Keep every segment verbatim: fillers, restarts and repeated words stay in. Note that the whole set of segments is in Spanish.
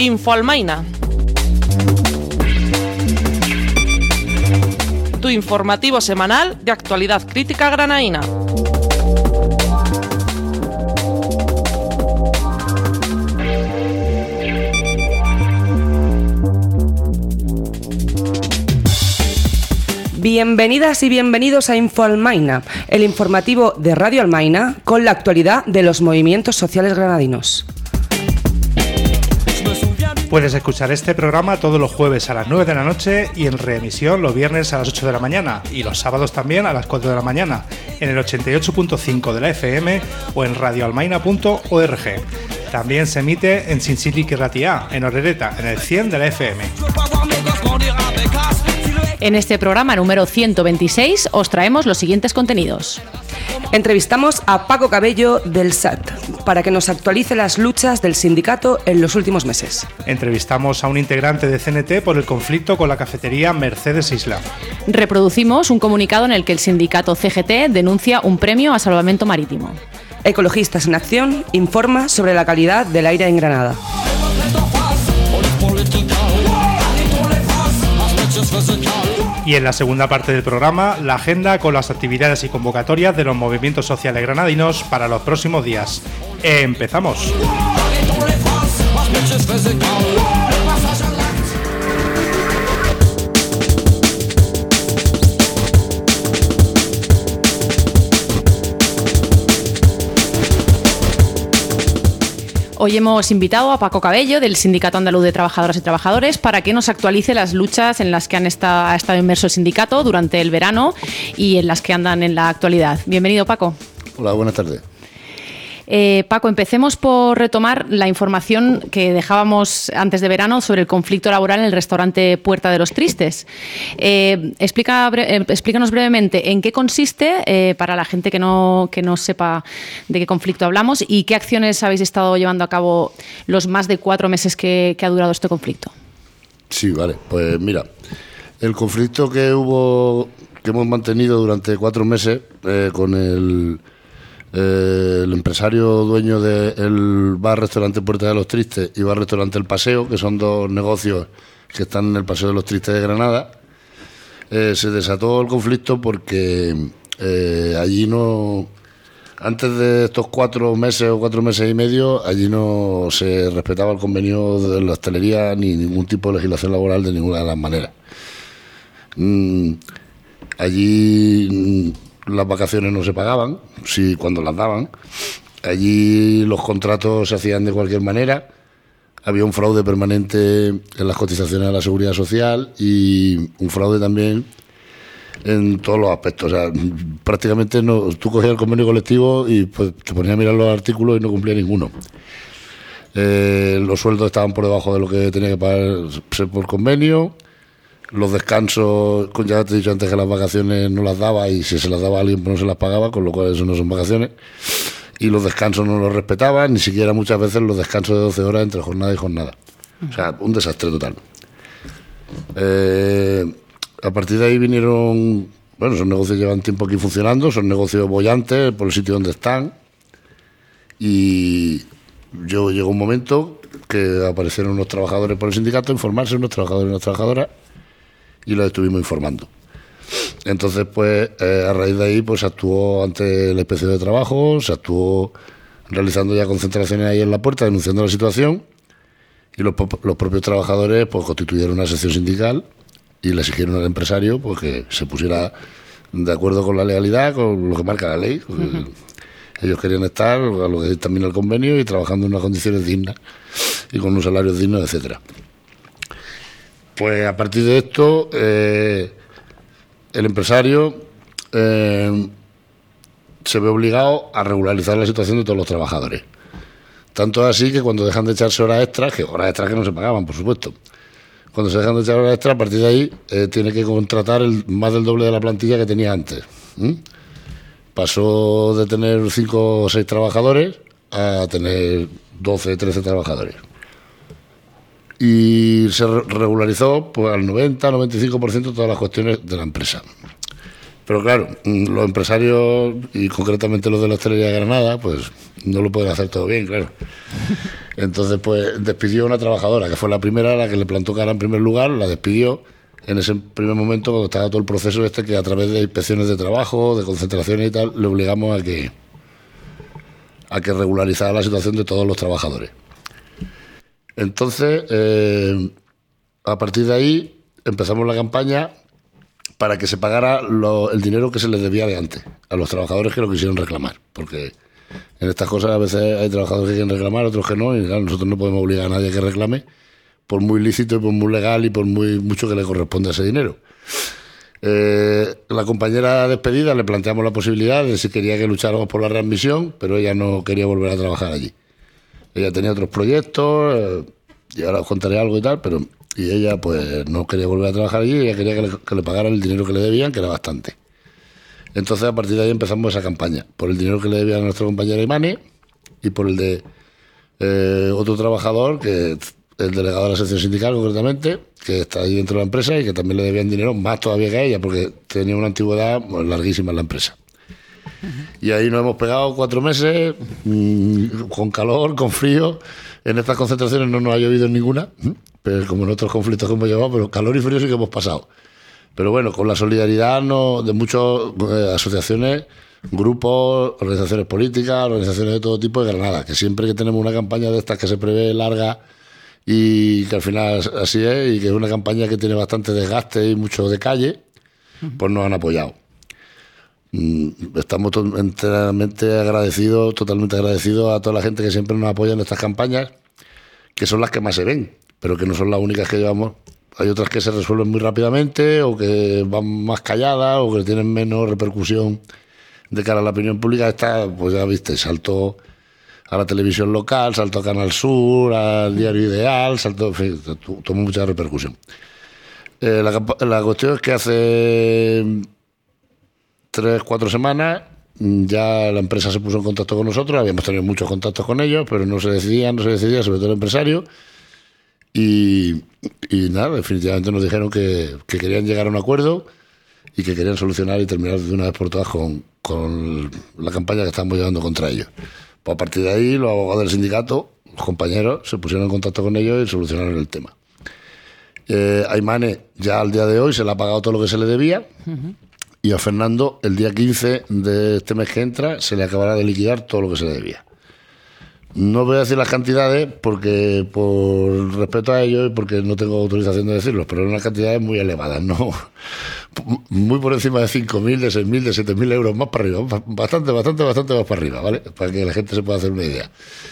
Infoalmaina. Tu informativo semanal de actualidad crítica granaína. Bienvenidas y bienvenidos a Infoalmaina, el informativo de Radio Almaina con la actualidad de los movimientos sociales granadinos. Puedes escuchar este programa todos los jueves a las nueve de la noche y en reemisión los viernes a las ocho de la mañana y los sábados también a las cuatro de la mañana en el ochenta y ocho punto cinco de la F M o en radioalmaina punto org. También se emite en Sinsilic y Ratia, en Orereta, en el cien de la F M. En este programa número ciento veintiséis os traemos los siguientes contenidos. Entrevistamos a Paco Cabello del S A T para que nos actualice las luchas del sindicato en los últimos meses. Entrevistamos a un integrante de C N T por el conflicto con la cafetería Mercedes Isla. Reproducimos un comunicado en el que el sindicato C G T denuncia un premio a salvamento marítimo. Ecologistas en Acción informa sobre la calidad del aire en Granada. Y en la segunda parte del programa, la agenda con las actividades y convocatorias de los movimientos sociales granadinos para los próximos días. ¡Empezamos! Hoy hemos invitado a Paco Cabello del Sindicato Andaluz de Trabajadoras y Trabajadores para que nos actualice las luchas en las que han estado, ha estado inmerso el sindicato durante el verano y en las que andan en la actualidad. Bienvenido, Paco. Hola, buenas tardes. Eh, Paco, empecemos por retomar la información que dejábamos antes de verano sobre el conflicto laboral en el restaurante Puerta de los Tristes. Eh, explica, bre- explícanos brevemente en qué consiste, eh, para la gente que no, que no sepa de qué conflicto hablamos, y qué acciones habéis estado llevando a cabo los más de cuatro meses que, que ha durado este conflicto. Sí, vale. Pues mira, el conflicto que hubo, que hemos mantenido durante cuatro meses eh, con el... Eh, el empresario dueño del bar-restaurante Puerta de los Tristes y bar-restaurante El Paseo, que son dos negocios que están en el Paseo de los Tristes de Granada, eh, se desató el conflicto porque eh, allí no, antes de estos cuatro meses o cuatro meses y medio, allí no se respetaba el convenio de la hostelería ni ningún tipo de legislación laboral de ninguna de las maneras. Mm, allí... Mm, las vacaciones no se pagaban, sí, cuando las daban. Allí los contratos se hacían de cualquier manera. Había un fraude permanente en las cotizaciones a la seguridad social y un fraude también en todos los aspectos. O sea, prácticamente no, tú cogías el convenio colectivo y pues, te ponías a mirar los artículos y no cumplía ninguno. Eh, los sueldos estaban por debajo de lo que tenía que pagarse por convenio. Los descansos, ya te he dicho antes que las vacaciones no las daba y si se las daba a alguien pues no se las pagaba, con lo cual eso no son vacaciones. Y los descansos no los respetaban, ni siquiera muchas veces los descansos de doce horas entre jornada y jornada. O sea, un desastre total. Eh, a partir de ahí vinieron... Bueno, esos negocios llevan tiempo aquí funcionando, son negocios bollantes por el sitio donde están. Y yo llegó un momento que aparecieron unos trabajadores por el sindicato a informarse, unos trabajadores y unas trabajadoras, y los estuvimos informando. Entonces, pues, eh, a raíz de ahí, pues se actuó ante la Inspección de Trabajo, se actuó realizando ya concentraciones ahí en la puerta, denunciando la situación, y los, los propios trabajadores, pues, constituyeron una sección sindical y le exigieron al empresario, pues, que se pusiera de acuerdo con la legalidad, con lo que marca la ley. Uh-huh. Ellos querían estar, a lo que también el convenio, y trabajando en unas condiciones dignas y con unos salarios dignos, etcétera. Pues a partir de esto, eh, el empresario eh, se ve obligado a regularizar la situación de todos los trabajadores. Tanto es así que cuando dejan de echarse horas extras, que horas extras que no se pagaban, por supuesto, cuando se dejan de echar horas extras, a partir de ahí eh, tiene que contratar el, más del doble de la plantilla que tenía antes. ¿Mm? Pasó de tener cinco o seis trabajadores a tener doce, trece trabajadores. Y se regularizó pues al noventa, noventa y cinco por ciento todas las cuestiones de la empresa. Pero claro, los empresarios, y concretamente los de la hostelería de Granada, pues no lo pueden hacer todo bien, claro. Entonces, pues despidió a una trabajadora, que fue la primera, la que le plantó cara en primer lugar, la despidió en ese primer momento cuando estaba todo el proceso este que a través de inspecciones de trabajo, de concentraciones y tal, le obligamos a que, a que regularizara la situación de todos los trabajadores. Entonces, eh, a partir de ahí empezamos la campaña para que se pagara lo, el dinero que se les debía de antes a los trabajadores que lo quisieron reclamar, porque en estas cosas a veces hay trabajadores que quieren reclamar, otros que no, y claro, nosotros no podemos obligar a nadie a que reclame, por muy lícito y por muy legal y por muy mucho que le corresponda ese dinero. Eh, la compañera despedida le planteamos la posibilidad de si quería que lucháramos por la readmisión, pero ella no quería volver a trabajar allí. Ella tenía otros proyectos, eh, y ahora os contaré algo y tal, pero y ella pues no quería volver a trabajar allí, ella quería que le, que le pagaran el dinero que le debían, que era bastante. Entonces a partir de ahí empezamos esa campaña, por el dinero que le debían a nuestra compañera Imani y por el de eh, otro trabajador, que el delegado de la sección sindical concretamente, que está ahí dentro de la empresa y que también le debían dinero, más todavía que a ella, porque tenía una antigüedad pues, larguísima en la empresa. Y ahí nos hemos pegado cuatro meses, mmm, con calor, con frío. En estas concentraciones no nos ha llovido en ninguna, pero como en otros conflictos que hemos llevado, pero calor y frío sí que hemos pasado. Pero bueno, con la solidaridad no, de muchas eh, asociaciones, grupos, organizaciones políticas, organizaciones de todo tipo de Granada, que siempre que tenemos una campaña de estas que se prevé larga y que al final así es, y que es una campaña que tiene bastante desgaste y mucho de calle, pues nos han apoyado. Estamos to- enteramente agradecidos, totalmente agradecidos a toda la gente que siempre nos apoya en estas campañas, que son las que más se ven, pero que no son las únicas que llevamos. Hay otras que se resuelven muy rápidamente o que van más calladas o que tienen menos repercusión de cara a la opinión pública. Esta, pues ya viste, saltó a la televisión local, saltó a Canal Sur, al Diario Ideal, saltó, en fin, tomó mucha repercusión. Eh, la, la cuestión es que hace tres, cuatro semanas ya la empresa se puso en contacto con nosotros, habíamos tenido muchos contactos con ellos, pero no se decidía, no se decidía, sobre todo el empresario. Y, y nada, definitivamente nos dijeron que, que querían llegar a un acuerdo y que querían solucionar y terminar de una vez por todas con, con la campaña que estamos llevando contra ellos. Pues a partir de ahí, los abogados del sindicato, los compañeros, se pusieron en contacto con ellos y solucionaron el tema. Eh, a Imane ya al día de hoy se le ha pagado todo lo que se le debía. Uh-huh. Y a Fernando, el día quince de este mes que entra, se le acabará de liquidar todo lo que se le debía. No voy a decir las cantidades porque por respeto a ellos y porque no tengo autorización de decirlos, pero son unas cantidades muy elevadas, ¿no? Muy por encima de cinco mil, de seis mil, de siete mil euros, más para arriba, bastante, bastante, bastante más para arriba, ¿vale? Para que la gente se pueda hacer una idea.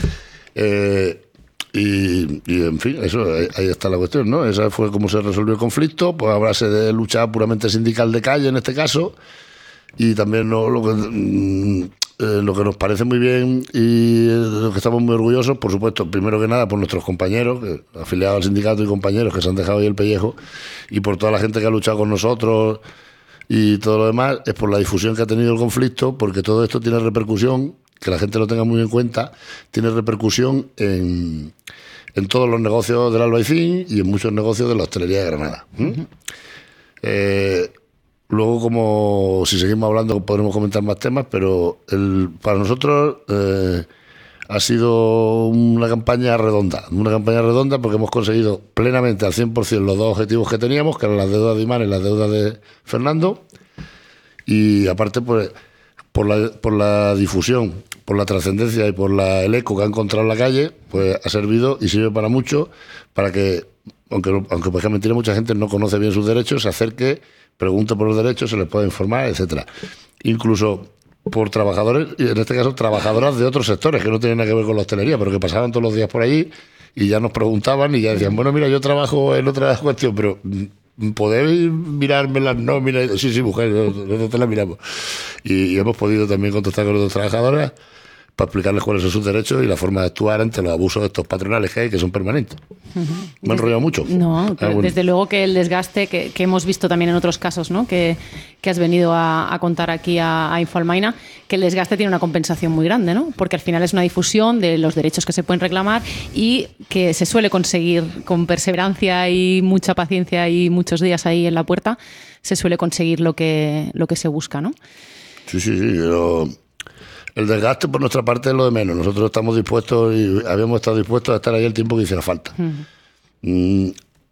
Eh, y, y, en fin, eso ahí está la cuestión, ¿no? Esa fue como se resolvió el conflicto, pues hablarse de lucha puramente sindical de calle en este caso, y también no, lo que... Eh, lo que nos parece muy bien y de lo que estamos muy orgullosos, por supuesto, primero que nada por nuestros compañeros, que, afiliados al sindicato y compañeros que se han dejado ahí el pellejo, y por toda la gente que ha luchado con nosotros y todo lo demás, es por la difusión que ha tenido el conflicto, porque todo esto tiene repercusión, que la gente lo tenga muy en cuenta, tiene repercusión en, en todos los negocios del Albaicín y en muchos negocios de la hostelería de Granada. ¿Mm? Uh-huh. eh, Luego, como si seguimos hablando, podremos comentar más temas, pero el, para nosotros eh, ha sido una campaña redonda, una campaña redonda porque hemos conseguido plenamente al cien por ciento los dos objetivos que teníamos, que eran las deudas de Imane y las deudas de Fernando, y aparte, pues, por la, por la difusión, por la trascendencia y por la, el eco que ha encontrado en la calle, pues ha servido y sirve para mucho, para que, aunque, aunque por ejemplo, mucha gente no conoce bien sus derechos, se acerque, pregunta por los derechos, se les puede informar, etcétera. Incluso por trabajadores, y en este caso trabajadoras de otros sectores que no tienen nada que ver con la hostelería, pero que pasaban todos los días por allí y ya nos preguntaban y ya decían, bueno, mira, yo trabajo en otra cuestión, pero ¿podéis mirarme las nóminas? Sí, sí, mujer, nosotros te las miramos. Y, y hemos podido también contactar con otras trabajadoras para explicarles cuáles son sus derechos y la forma de actuar ante los abusos de estos patronales que hay, que son permanentes. Uh-huh. Me he enrollado mucho. No, ah, bueno. Desde luego que el desgaste que, que hemos visto también en otros casos, ¿no? que, que has venido a, a contar aquí a, a Infoalmaina, que el desgaste tiene una compensación muy grande, ¿no? Porque al final es una difusión de los derechos que se pueden reclamar y que se suele conseguir con perseverancia y mucha paciencia y muchos días ahí en la puerta, se suele conseguir lo que, lo que se busca, ¿no? Sí, sí, sí. Pero... El desgaste por nuestra parte es lo de menos. Nosotros estamos dispuestos y habíamos estado dispuestos a estar ahí el tiempo que hiciera falta. Uh-huh. Mm,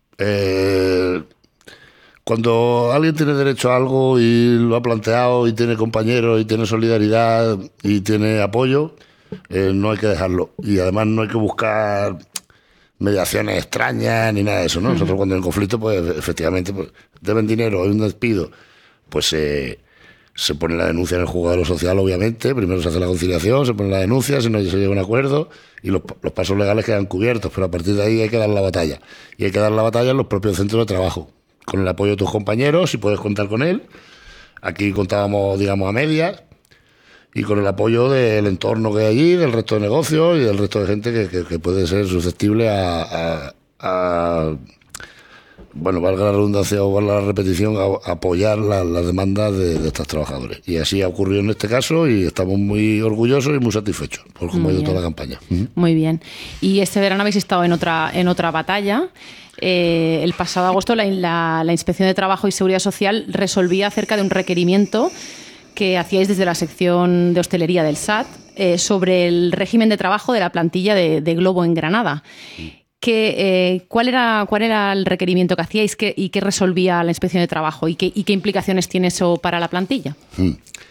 eh, cuando alguien tiene derecho a algo y lo ha planteado y tiene compañeros y tiene solidaridad y tiene apoyo, eh, no hay que dejarlo. Y además no hay que buscar mediaciones extrañas ni nada de eso, ¿no? Uh-huh. Nosotros cuando hay un conflicto, pues efectivamente pues, deben dinero, hay un despido, pues eh, se pone la denuncia en el juzgado de lo social, obviamente. Primero se hace la conciliación, se pone la denuncia, si no se llega a un acuerdo y los, los pasos legales quedan cubiertos, pero a partir de ahí hay que dar la batalla. Y hay que dar la batalla en los propios centros de trabajo, con el apoyo de tus compañeros, si puedes contar con él. Aquí contábamos, digamos, a medias, y con el apoyo del entorno que hay allí, del resto de negocios y del resto de gente que, que, que puede ser susceptible a... a, a bueno, valga la redundancia o valga la repetición, a, a apoyar las la demandas de, de estos trabajadores. Y así ha ocurrido en este caso y estamos muy orgullosos y muy satisfechos por cómo ha ido toda la campaña. Muy bien. Y este verano habéis estado en otra, en otra batalla. Eh, el pasado agosto la, la, la Inspección de Trabajo y Seguridad Social resolvía acerca de un requerimiento que hacíais desde la sección de hostelería del S A T eh, sobre el régimen de trabajo de la plantilla de, de Globo en Granada. Que, eh, ¿cuál era, ¿Cuál era el requerimiento que hacíais que, y qué resolvía la Inspección de Trabajo? ¿Y qué, y qué implicaciones tiene eso para la plantilla? Mm.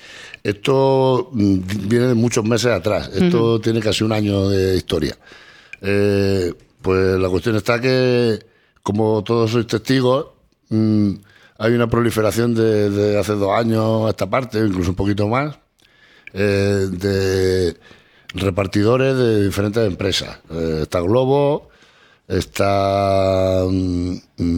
Esto viene de muchos meses atrás. Esto uh-huh. tiene casi un año de historia. Eh, pues la cuestión está que, como todos sois testigos, mmm, hay una proliferación de, de hace dos años a esta parte, incluso un poquito más, eh, de repartidores de diferentes empresas. Eh, está Globo, está um,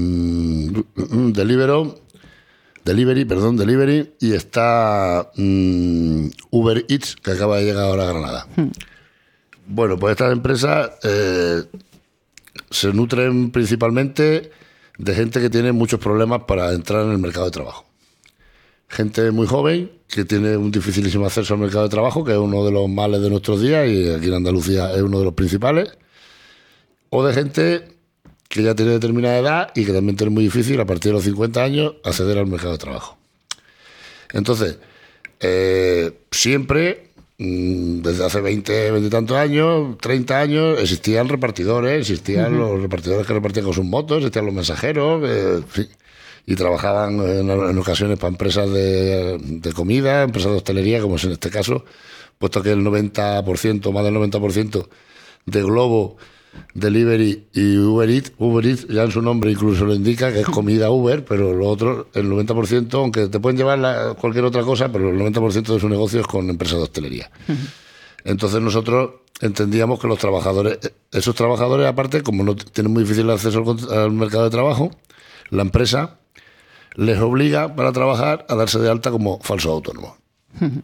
um, Deliveroo, Delivery, perdón, Delivery, y está um, Uber Eats, que acaba de llegar ahora a Granada. Hmm. Bueno, pues estas empresas eh, se nutren principalmente de gente que tiene muchos problemas para entrar en el mercado de trabajo. Gente muy joven que tiene un dificilísimo acceso al mercado de trabajo, que es uno de los males de nuestros días y aquí en Andalucía es uno de los principales. O de gente que ya tiene determinada edad y que también tiene muy difícil a partir de los cincuenta años acceder al mercado de trabajo. Entonces, eh, siempre, desde hace veinte, veinte y tantos años, treinta años, existían repartidores, existían uh-huh. los repartidores que repartían con sus motos, existían los mensajeros, eh, sí, y trabajaban en, en ocasiones para empresas de, de comida, empresas de hostelería, como es en este caso, puesto que el noventa por ciento, más del noventa por ciento de Globo, Delivery y Uber Eats, Uber Eats ya en su nombre incluso lo indica, que es comida Uber, pero lo otro, el noventa por ciento, aunque te pueden llevar la, cualquier otra cosa, pero el noventa por ciento de su negocio es con empresas de hostelería. Uh-huh. Entonces nosotros entendíamos que los trabajadores, esos trabajadores aparte, como no tienen muy difícil acceso al, al mercado de trabajo, la empresa les obliga para trabajar a darse de alta como falsos autónomos. Uh-huh.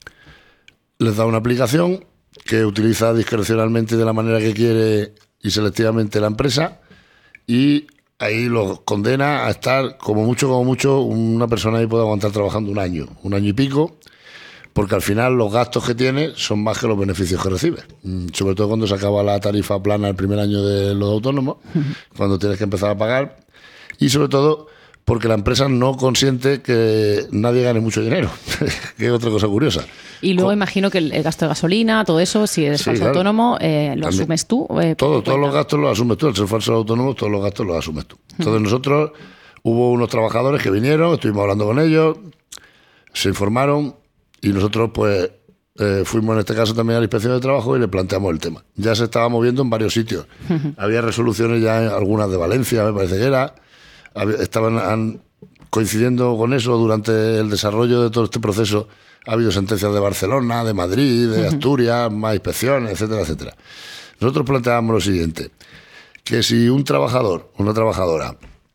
Les da una aplicación que utiliza discrecionalmente de la manera que quiere y selectivamente la empresa, y ahí los condena a estar como mucho, como mucho, una persona ahí puede aguantar trabajando un año, un año y pico, porque al final los gastos que tiene son más que los beneficios que recibe, sobre todo cuando se acaba la tarifa plana el primer año de los autónomos, cuando tienes que empezar a pagar, y sobre todo porque la empresa no consiente que nadie gane mucho dinero, que es otra cosa curiosa. Y luego Con... imagino que el, el gasto de gasolina, todo eso, si eres sí, falso claro. autónomo, eh, lo También. asumes tú. Eh, todo, todos los gastos los asumes tú. Al ser falso autónomo, todos los gastos los asumes tú. Entonces nosotros, hubo unos trabajadores que vinieron, estuvimos hablando con ellos, se informaron y nosotros pues eh, fuimos en este caso también a la Inspección de Trabajo y le planteamos el tema. Ya se estaba moviendo en varios sitios. Había resoluciones ya, en algunas de Valencia, me parece que era. Estaban han, coincidiendo con eso durante el desarrollo de todo este proceso. Ha habido sentencias de Barcelona, de Madrid, de Asturias, más inspecciones, etcétera, etcétera. Nosotros planteábamos lo siguiente, que si un trabajador, una trabajadora,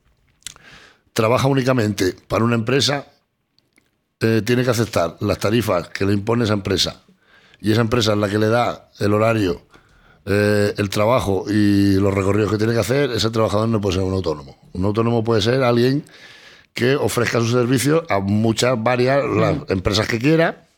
trabaja únicamente para una empresa, eh, tiene que aceptar las tarifas que le impone esa empresa, y esa empresa es la que le da el horario, eh, el trabajo y los recorridos que tiene que hacer, ese trabajador no puede ser un autónomo. Un autónomo puede ser alguien que ofrezca sus servicios a muchas, varias, las empresas que quiera,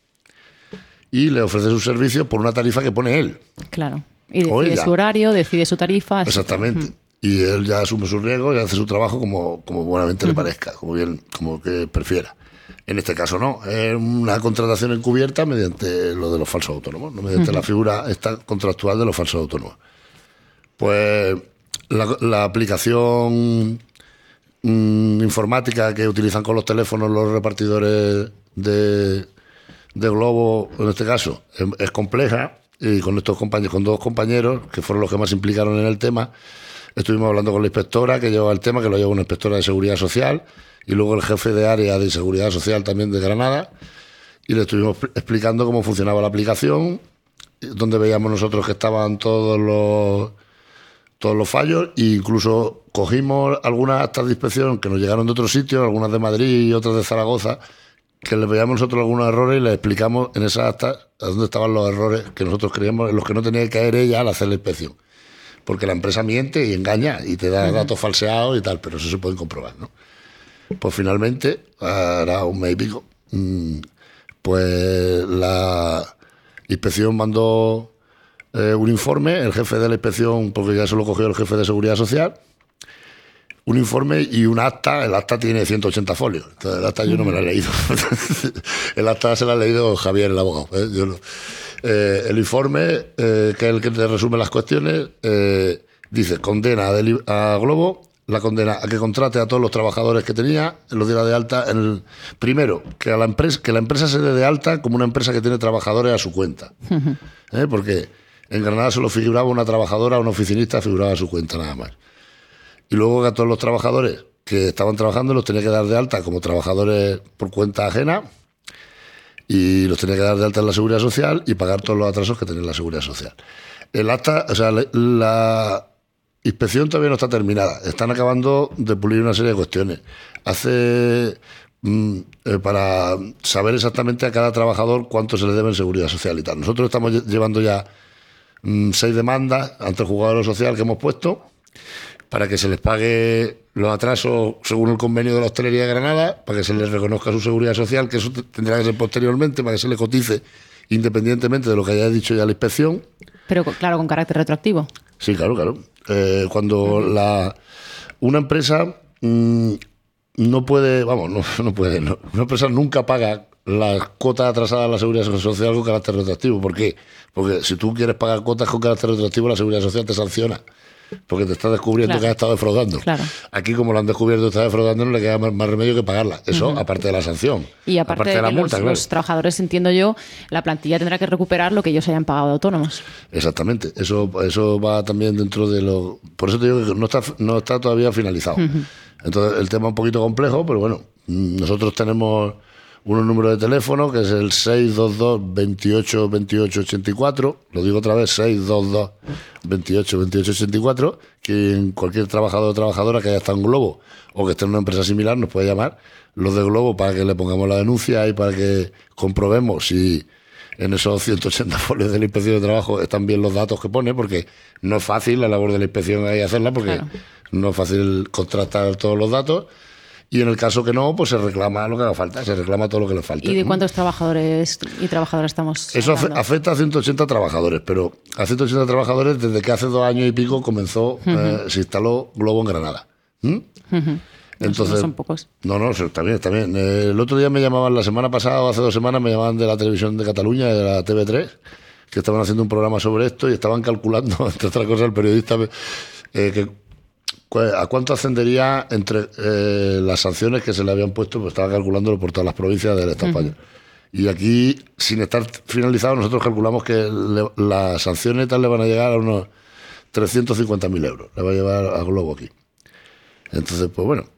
y le ofrece sus servicios por una tarifa que pone él. Claro. Y decide su horario, decide su tarifa. Exactamente. Uh-huh. Y él ya asume su riesgo y hace su trabajo como, como buenamente uh-huh. le parezca, como bien, como que prefiera. En este caso no, es una contratación encubierta mediante lo de los falsos autónomos, no mediante uh-huh. la figura esta contractual de los falsos autónomos. Pues la, la aplicación mmm, informática que utilizan con los teléfonos los repartidores de, de Globo, en este caso, es, es compleja, y con estos compañeros, con dos compañeros que fueron los que más se implicaron en el tema, estuvimos hablando con la inspectora que lleva el tema, que lo lleva una inspectora de seguridad social, y luego el jefe de área de seguridad social también de Granada, y le estuvimos explicando cómo funcionaba la aplicación, donde veíamos nosotros que estaban todos los todos los fallos, e incluso cogimos algunas actas de inspección que nos llegaron de otros sitios, algunas de Madrid y otras de Zaragoza, que les veíamos nosotros algunos errores y les explicamos en esas actas a dónde estaban los errores que nosotros creíamos, en los que no tenía que caer ella al hacer la inspección. Porque la empresa miente y engaña y te da datos falseados y tal, pero eso se puede comprobar, ¿no? Pues finalmente, ahora un mes y pico, pues la inspección mandó eh, un informe, el jefe de la inspección, porque ya se lo cogió el jefe de seguridad social, un informe y un acta. El acta tiene ciento ochenta folios, entonces el acta yo no me la he leído. El acta se la ha leído Javier, el abogado. ¿eh? Yo no. eh, el informe, eh, que es el que te resume las cuestiones, eh, dice, condena a, a Globo, la condena a que contrate a todos los trabajadores que tenía, los diera de alta. En el, primero, que, a la empresa, que la empresa se dé de alta como una empresa que tiene trabajadores a su cuenta. Uh-huh. ¿Eh? Porque en Granada solo figuraba una trabajadora, una oficinista figuraba a su cuenta nada más. Y luego que a todos los trabajadores que estaban trabajando los tenía que dar de alta como trabajadores por cuenta ajena, y los tenía que dar de alta en la Seguridad Social y pagar todos los atrasos que tenía la Seguridad Social. El acta, o sea, la, la inspección todavía no está terminada. Están acabando de pulir una serie de cuestiones. Hace mm, eh, para saber exactamente a cada trabajador cuánto se le debe en Seguridad Social y tal. Nosotros estamos llevando ya mm, seis demandas ante el juzgado de lo social que hemos puesto para que se les pague los atrasos según el convenio de la hostelería de Granada, para que se les reconozca su seguridad social, que eso tendrá que ser posteriormente, para que se les cotice independientemente de lo que haya dicho ya la inspección. Pero claro, con carácter retroactivo. Sí, claro, claro. Eh, cuando uh-huh. la una empresa mmm, no puede, vamos, no, no puede, no, una empresa nunca paga las cuotas atrasadas a la Seguridad Social con carácter retroactivo. ¿Por qué? Porque si tú quieres pagar cuotas con carácter retroactivo, la Seguridad Social te sanciona. Porque te estás descubriendo claro. que has estado defraudando. Claro. Aquí, como lo han descubierto y está defraudando, no le queda más, más remedio que pagarla. Eso, uh-huh. aparte de la sanción. Y aparte, aparte de la multa, los, claro. los trabajadores, entiendo yo, la plantilla tendrá que recuperar lo que ellos hayan pagado de autónomos. Exactamente. Eso eso va también dentro de lo... Por eso te digo que no está, no está todavía finalizado. Uh-huh. Entonces, el tema es un poquito complejo, pero bueno, nosotros tenemos un número de teléfono que es el seis dos dos, veintiocho, veintiocho ochenta y cuatro. Lo digo otra vez, seis dos dos, veintiocho, veintiocho ochenta y cuatro, que cualquier trabajador o trabajadora que haya estado en Globo o que esté en una empresa similar nos puede llamar, los de Globo, para que le pongamos la denuncia y para que comprobemos si en esos ciento ochenta folios de la Inspección de Trabajo están bien los datos que pone, porque no es fácil la labor de la inspección ahí hacerla, porque claro. no es fácil contrastar todos los datos. Y en el caso que no, pues se reclama lo que haga falta, se reclama todo lo que le falte. ¿Y de cuántos trabajadores y trabajadoras estamos Eso hablando? Afecta a ciento ochenta trabajadores, pero a ciento ochenta trabajadores desde que hace dos años y pico comenzó, uh-huh. eh, se instaló Globo en Granada. ¿Mm? Uh-huh. Entonces, no son pocos. No, no, está bien, está bien. Eh, el otro día me llamaban, la semana pasada o hace dos semanas, me llamaban de la televisión de Cataluña, de la T V tres, que estaban haciendo un programa sobre esto y estaban calculando, entre otras cosas, el periodista, eh, que ¿a cuánto ascendería entre eh, las sanciones que se le habían puesto? Pues estaba calculándolo por todas las provincias del Estado uh-huh. español. Y aquí, sin estar finalizado, nosotros calculamos que le, las sanciones tal le van a llegar a unos trescientos cincuenta mil euros. Le va a llevar a Globo aquí. Entonces, pues bueno,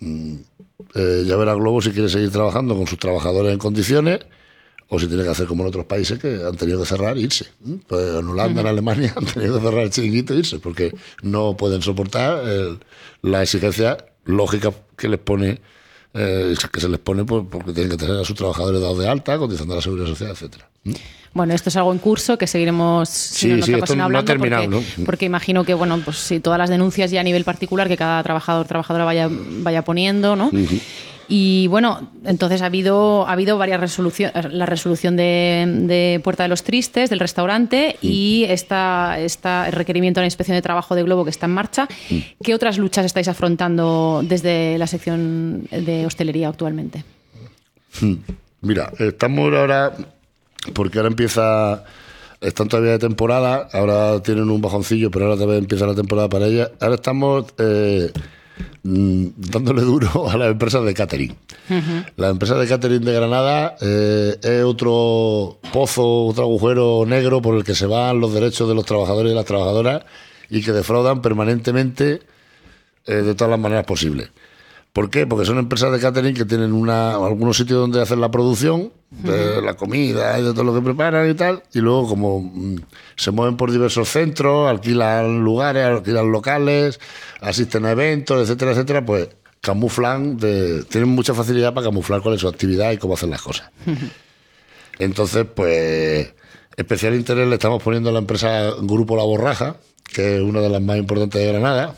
eh, ya verá Globo si quiere seguir trabajando con sus trabajadores en condiciones, o si tiene que hacer como en otros países que han tenido que cerrar e irse. Pues en Holanda, uh-huh. en Alemania, han tenido que cerrar el chiringuito e irse, porque no pueden soportar el, la exigencia lógica que les pone, eh, que se les pone por, porque tienen que tener a sus trabajadores dados de alta, cotizando a la Seguridad Social, etcétera. Bueno, esto es algo en curso que seguiremos sí, si no, sí, esto no ha terminado, porque, ¿no? Porque imagino que, bueno, pues si todas las denuncias ya a nivel particular que cada trabajador trabajadora vaya, vaya poniendo, ¿no? Uh-huh. Y bueno, entonces ha habido ha habido varias resoluciones, la resolución de, de Puerta de los Tristes, del restaurante, mm. y esta, esta el requerimiento de la Inspección de Trabajo de Globo que está en marcha. Mm. ¿Qué otras luchas estáis afrontando desde la sección de hostelería actualmente? Mira, estamos ahora, porque ahora empieza, están todavía de temporada, ahora tienen un bajoncillo, pero ahora también empieza la temporada para ellas. Ahora estamos eh, dándole duro a las empresas de catering. Uh-huh. Las empresas de catering de Granada eh, es otro pozo, otro agujero negro por el que se van los derechos de los trabajadores y las trabajadoras y que defraudan permanentemente eh, de todas las maneras posibles. ¿Por qué? Porque son empresas de catering que tienen una, algunos sitios donde hacen la producción de uh-huh. la comida y de todo lo que preparan y tal, y luego como mmm, se mueven por diversos centros, alquilan lugares, alquilan locales, asisten a eventos, etcétera, etcétera, pues camuflan, de, tienen mucha facilidad para camuflar cuál es su actividad y cómo hacen las cosas. Uh-huh. Entonces, pues, especial interés le estamos poniendo a la empresa Grupo La Borraja, que es una de las más importantes de Granada,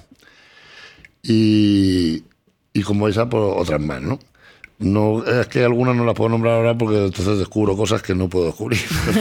y... Y como esa, pues otras más, ¿no? No, es que algunas no las puedo nombrar ahora porque entonces descubro cosas que no puedo descubrir.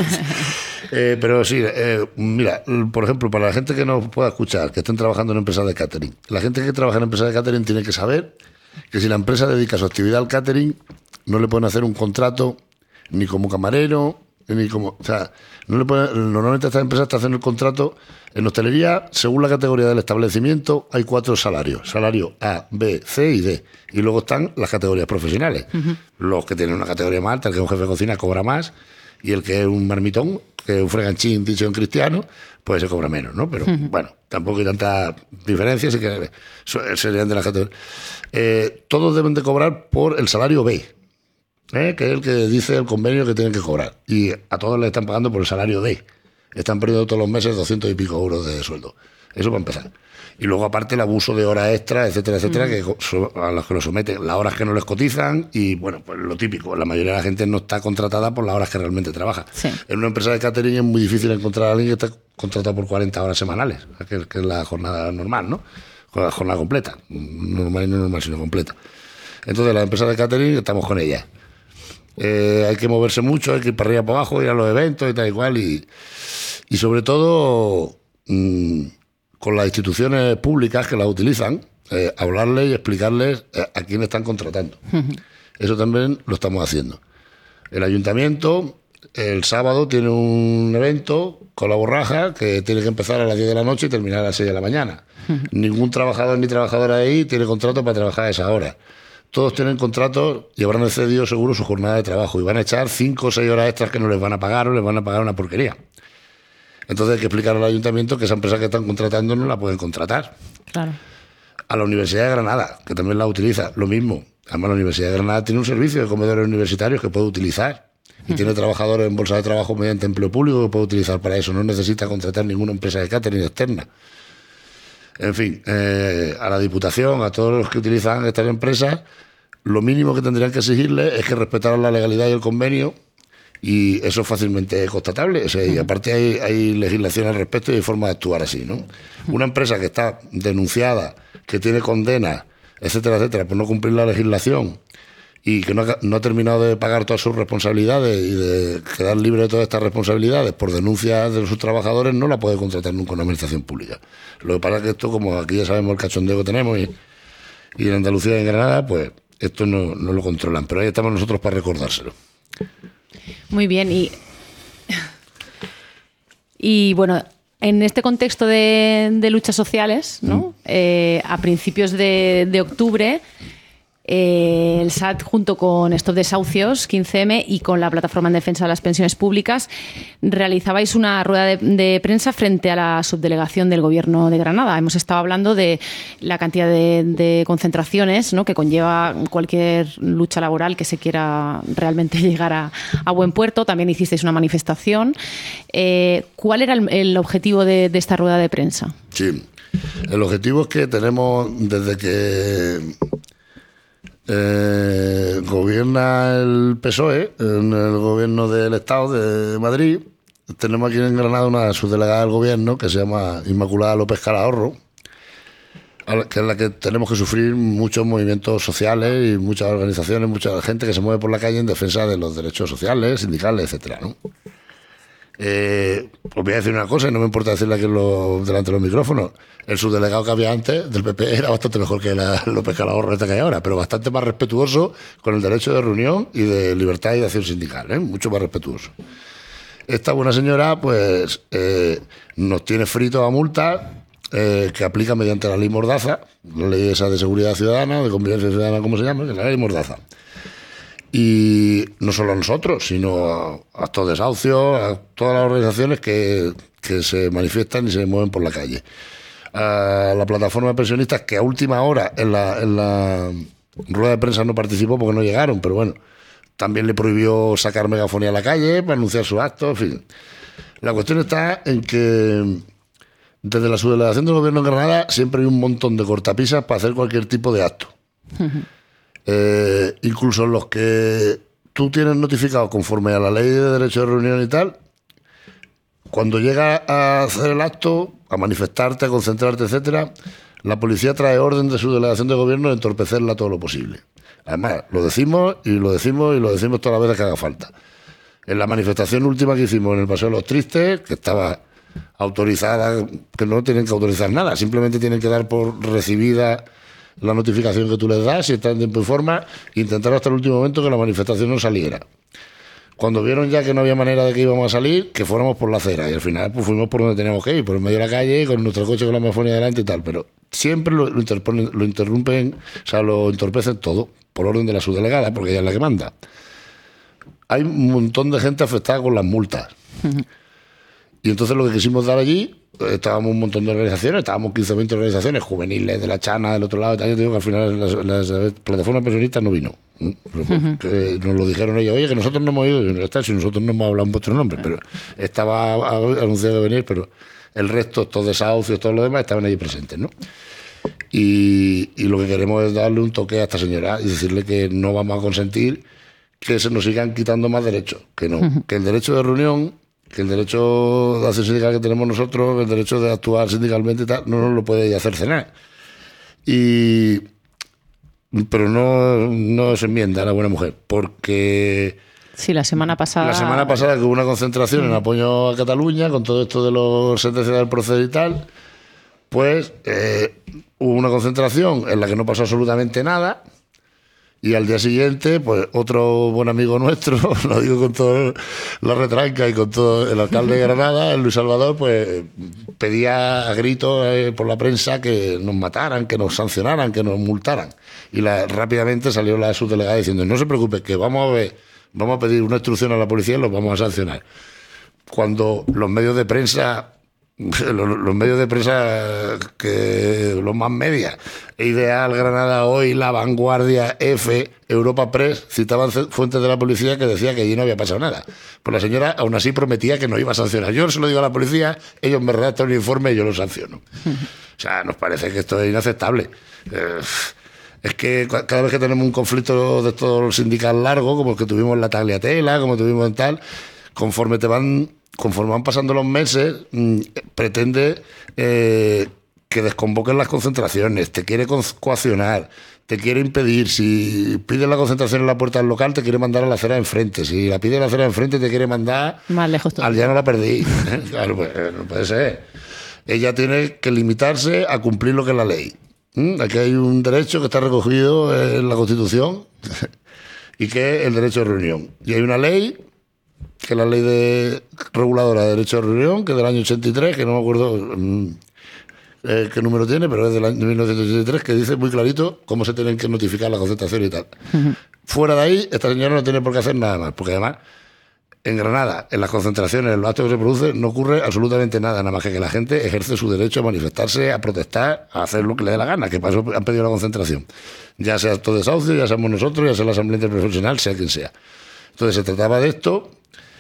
eh, pero sí, eh, mira, por ejemplo, para la gente que nos pueda escuchar, que estén trabajando en empresas de catering, la gente que trabaja en empresas de catering tiene que saber que si la empresa dedica su actividad al catering, no le pueden hacer un contrato ni como camarero, ni como... O sea, no le pueden, normalmente estas empresas te hacen el contrato. En hostelería, según la categoría del establecimiento, hay cuatro salarios. Salario A, B, C y D. Y luego están las categorías profesionales. Uh-huh. Los que tienen una categoría más alta, el que es un jefe de cocina cobra más, y el que es un marmitón, que es un freganchín dicho en cristiano, pues se cobra menos, ¿no? Pero uh-huh. bueno, tampoco hay tanta diferencia, así que serían de las categorías. Eh, todos deben de cobrar por el salario B, ¿eh? Que es el que dice el convenio que tienen que cobrar. Y a todos les están pagando por el salario D. Están perdiendo todos los meses doscientos y pico euros de sueldo. Eso para empezar. Y luego, aparte, el abuso de horas extras, etcétera, etcétera, mm. que a las que lo someten, las horas que no les cotizan y, bueno, pues lo típico. La mayoría de la gente no está contratada por las horas que realmente trabaja. Sí. En una empresa de catering es muy difícil encontrar a alguien que esté contratado por cuarenta horas semanales, que, que es la jornada normal, ¿no? Con la jornada completa. Normal y no normal, sino completa. Entonces, las empresas de catering estamos con ellas. Eh, hay que moverse mucho, hay que ir para arriba, para abajo, ir a los eventos y tal y cual, y, y sobre todo mmm, con las instituciones públicas que las utilizan, eh, hablarles y explicarles eh, a quién están contratando. Uh-huh. Eso también lo estamos haciendo. El ayuntamiento el sábado tiene un evento con La Borraja que tiene que empezar a las diez de la noche y terminar a las seis de la mañana. Uh-huh. Ningún trabajador ni trabajadora ahí tiene contrato para trabajar a esa hora. Todos tienen contratos y habrán excedido seguro su jornada de trabajo y van a echar cinco o seis horas extras que no les van a pagar o les van a pagar una porquería. Entonces hay que explicar al ayuntamiento que esa empresa que están contratando no la pueden contratar. Claro. A la Universidad de Granada, que también la utiliza, lo mismo. Además, la Universidad de Granada tiene un servicio de comedores universitarios que puede utilizar y uh-huh. tiene trabajadores en bolsa de trabajo mediante empleo público que puede utilizar para eso. No necesita contratar ninguna empresa de catering externa. En fin, eh, a la Diputación, a todos los que utilizan estas empresas, lo mínimo que tendrían que exigirles es que respetaran la legalidad y el convenio, y eso es fácilmente constatable. O sea, y aparte hay, hay legislación al respecto y hay forma de actuar así, ¿no? Una empresa que está denunciada, que tiene condenas, etcétera, etcétera, por no cumplir la legislación y que no ha, no ha terminado de pagar todas sus responsabilidades y de quedar libre de todas estas responsabilidades por denuncias de sus trabajadores, no la puede contratar nunca una administración pública. Lo que pasa es que esto, como aquí ya sabemos el cachondeo que tenemos y, y en Andalucía y en Granada, pues esto no, no lo controlan, pero ahí estamos nosotros para recordárselo. Muy bien, y, y bueno, en este contexto de, de luchas sociales, ¿no? Mm. Eh, a principios de, de octubre, eh, el S A T, junto con Stop Desahucios, quince eme y con la Plataforma en Defensa de las Pensiones Públicas, realizabais una rueda de, de prensa frente a la subdelegación del Gobierno de Granada. Hemos estado hablando de la cantidad de, de concentraciones, ¿no?, que conlleva cualquier lucha laboral que se quiera realmente llegar a, a buen puerto. También hicisteis una manifestación. Eh, ¿Cuál era el, el objetivo de, de esta rueda de prensa? Sí, el objetivo es que tenemos desde que Eh, gobierna el P S O E en el gobierno del Estado de Madrid. Tenemos aquí en Granada una subdelegada del gobierno que se llama Inmaculada López Calahorro, que es la que tenemos que sufrir muchos movimientos sociales y muchas organizaciones, mucha gente que se mueve por la calle en defensa de los derechos sociales, sindicales, etcétera, ¿no? Eh, os voy a decir una cosa, y no me importa decirla aquí lo, delante de los micrófonos. El subdelegado que había antes del P P era bastante mejor que la López Calahorra que hay ahora, pero bastante más respetuoso con el derecho de reunión y de libertad y de acción sindical, ¿eh? Mucho más respetuoso. Esta buena señora, pues, eh, nos tiene fritos a multas eh, que aplica mediante la ley Mordaza, la ley esa de seguridad ciudadana, de convivencia ciudadana, ¿cómo se llama? La ley Mordaza. Y no solo a nosotros, sino a, a estos desahucios, a todas las organizaciones que, que se manifiestan y se mueven por la calle. A la plataforma de pensionistas, que a última hora en la, en la rueda de prensa no participó porque no llegaron, pero bueno, también le prohibió sacar megafonía a la calle para anunciar sus actos, en fin. La cuestión está en que desde la subdelegación del Gobierno en Granada siempre hay un montón de cortapisas para hacer cualquier tipo de acto. Uh-huh. Eh, incluso los que tú tienes notificados conforme a la ley de derecho de reunión y tal, cuando llega a hacer el acto, a manifestarte, a concentrarte, etcétera, la policía trae orden de su delegación de gobierno de entorpecerla todo lo posible. Además, lo decimos y lo decimos y lo decimos todas las veces que haga falta. En la manifestación última que hicimos en el Paseo de los Tristes, que estaba autorizada, que no tienen que autorizar nada, simplemente tienen que dar por recibida la notificación que tú les das, si está en tiempo y forma, e intentar hasta el último momento que la manifestación no saliera. Cuando vieron ya que no había manera de que íbamos a salir, que fuéramos por la acera, y al final pues fuimos por donde teníamos que ir, por el medio de la calle, con nuestro coche con la megafonía delante y tal, pero siempre lo, lo, interponen, lo interrumpen, o sea, lo entorpecen todo, por orden de la subdelegada, porque ella es la que manda. Hay un montón de gente afectada con las multas. Uh-huh. Y entonces lo que quisimos dar allí, estábamos un montón de organizaciones, estábamos quince o veinte organizaciones juveniles de la Chana, del otro lado, yo te digo que al final las, las plataformas pensionistas no vino. Uh-huh. Que nos lo dijeron ellos, oye, que nosotros no hemos ido, si nosotros no hemos hablado en vuestro nombre, pero estaba anunciado de venir, pero el resto, estos desahucios, todo lo demás, estaban allí presentes, ¿no? Y, y lo que queremos es darle un toque a esta señora y decirle que no vamos a consentir que se nos sigan quitando más derechos, que no, uh-huh. que el derecho de reunión, que el derecho de acción sindical que tenemos nosotros, el derecho de actuar sindicalmente y tal, no nos lo puede hacer cenar. Y, pero no, no se enmienda a la buena mujer, porque... Sí, la semana pasada... La semana pasada que hubo una concentración en apoyo a Cataluña, con todo esto de los sentencias del proceso y tal, pues eh, hubo una concentración en la que no pasó absolutamente nada. Y al día siguiente, pues otro buen amigo nuestro, lo digo con toda la retranca y con todo el alcalde de Granada, el Luis Salvador, pues pedía a gritos eh, por la prensa que nos mataran, que nos sancionaran, que nos multaran. Y la, rápidamente salió la subdelegada diciendo, no se preocupe, que vamos a ver, vamos a pedir una instrucción a la policía y los vamos a sancionar. Cuando los medios de prensa... Los, los medios de prensa, que los más media, Ideal, Granada Hoy, La Vanguardia, F, Europa Press, citaban fuentes de la policía que decía que allí no había pasado nada. Pues la señora aún así prometía que no iba a sancionar. Yo se lo digo a la policía, ellos me redactan un informe y yo lo sanciono. O sea, nos parece que esto es inaceptable. Eh, es que cada vez que tenemos un conflicto de estos sindical largo, como el que tuvimos en la Tagliatella, como tuvimos en tal, conforme te van... Conforme van pasando los meses, mmm, pretende eh, que desconvoquen las concentraciones, te quiere co- coaccionar, te quiere impedir. Si pides la concentración en la puerta del local, te quiere mandar a la acera de enfrente. Si la pides a la acera de enfrente, te quiere mandar más lejos todo. Al ya no la perdí. Claro, pues, no puede ser. Ella tiene que limitarse a cumplir lo que es la ley. ¿Mm? Aquí hay un derecho que está recogido en la Constitución y que es el derecho de reunión. Y hay una ley, que es la ley de reguladora de derecho de reunión, que es del año ochenta y tres, que no me acuerdo eh, qué número tiene, pero es del año mil novecientos ochenta y tres, que dice muy clarito cómo se tienen que notificar la concentración y tal. Uh-huh. Fuera de ahí, esta señora no tiene por qué hacer nada más, porque además, en Granada, en las concentraciones, en los actos que se producen, no ocurre absolutamente nada, nada más que que la gente ejerce su derecho a manifestarse, a protestar, a hacer lo que le dé la gana, que para eso han pedido la concentración. Ya sea todo desahucio, ya seamos nosotros, ya sea la Asamblea Interprofesional, sea quien sea. Entonces se trataba de esto.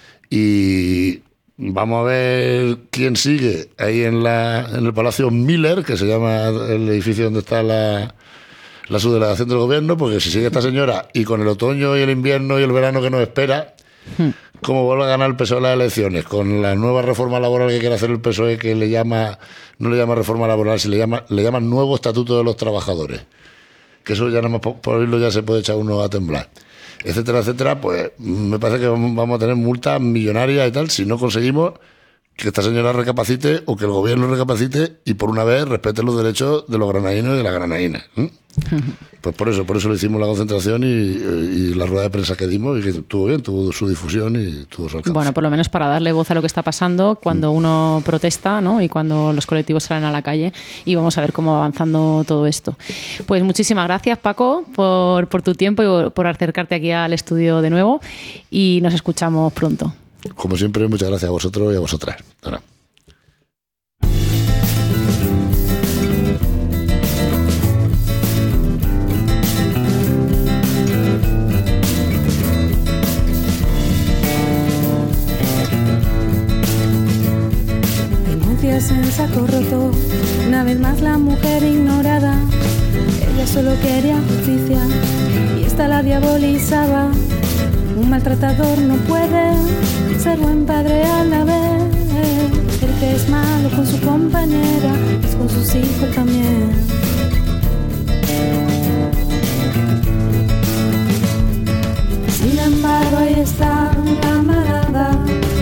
Y vamos a ver quién sigue ahí en la en el Palacio Miller, que se llama el edificio donde está la, la subdelegación del gobierno, porque si sigue esta señora y con el otoño y el invierno y el verano que nos espera, ¿cómo vuelve a ganar el P S O E las elecciones? Con la nueva reforma laboral que quiere hacer el P S O E, que le llama, no le llama reforma laboral, se le llama, le llaman nuevo estatuto de los trabajadores. Que eso ya nada más por, por oírlo ya se puede echar uno a temblar. etcétera, etcétera, pues me parece que vamos a tener multas millonarias y tal si no conseguimos que esta señora recapacite o que el gobierno recapacite y por una vez respete los derechos de los granadinos y de las granadinas. ¿eh? Pues por eso, por eso le hicimos la concentración y, y la rueda de prensa que dimos y que estuvo bien, tuvo su difusión y tuvo su alcance. Bueno, por lo menos para darle voz a lo que está pasando cuando mm. uno protesta, ¿no? Y cuando los colectivos salen a la calle, y vamos a ver cómo va avanzando todo esto. Pues muchísimas gracias, Paco, por, por tu tiempo y por acercarte aquí al estudio de nuevo, y nos escuchamos pronto. Como siempre, muchas gracias a vosotros y a vosotras. Ahora. Denuncias en saco roto, una vez más la mujer ignorada. Ella solo quería justicia y esta la diabolizaba. Un maltratador no puede ser buen padre a la vez. El que es malo con su compañera es con sus hijos también. Sin embargo, ahí está un camarada,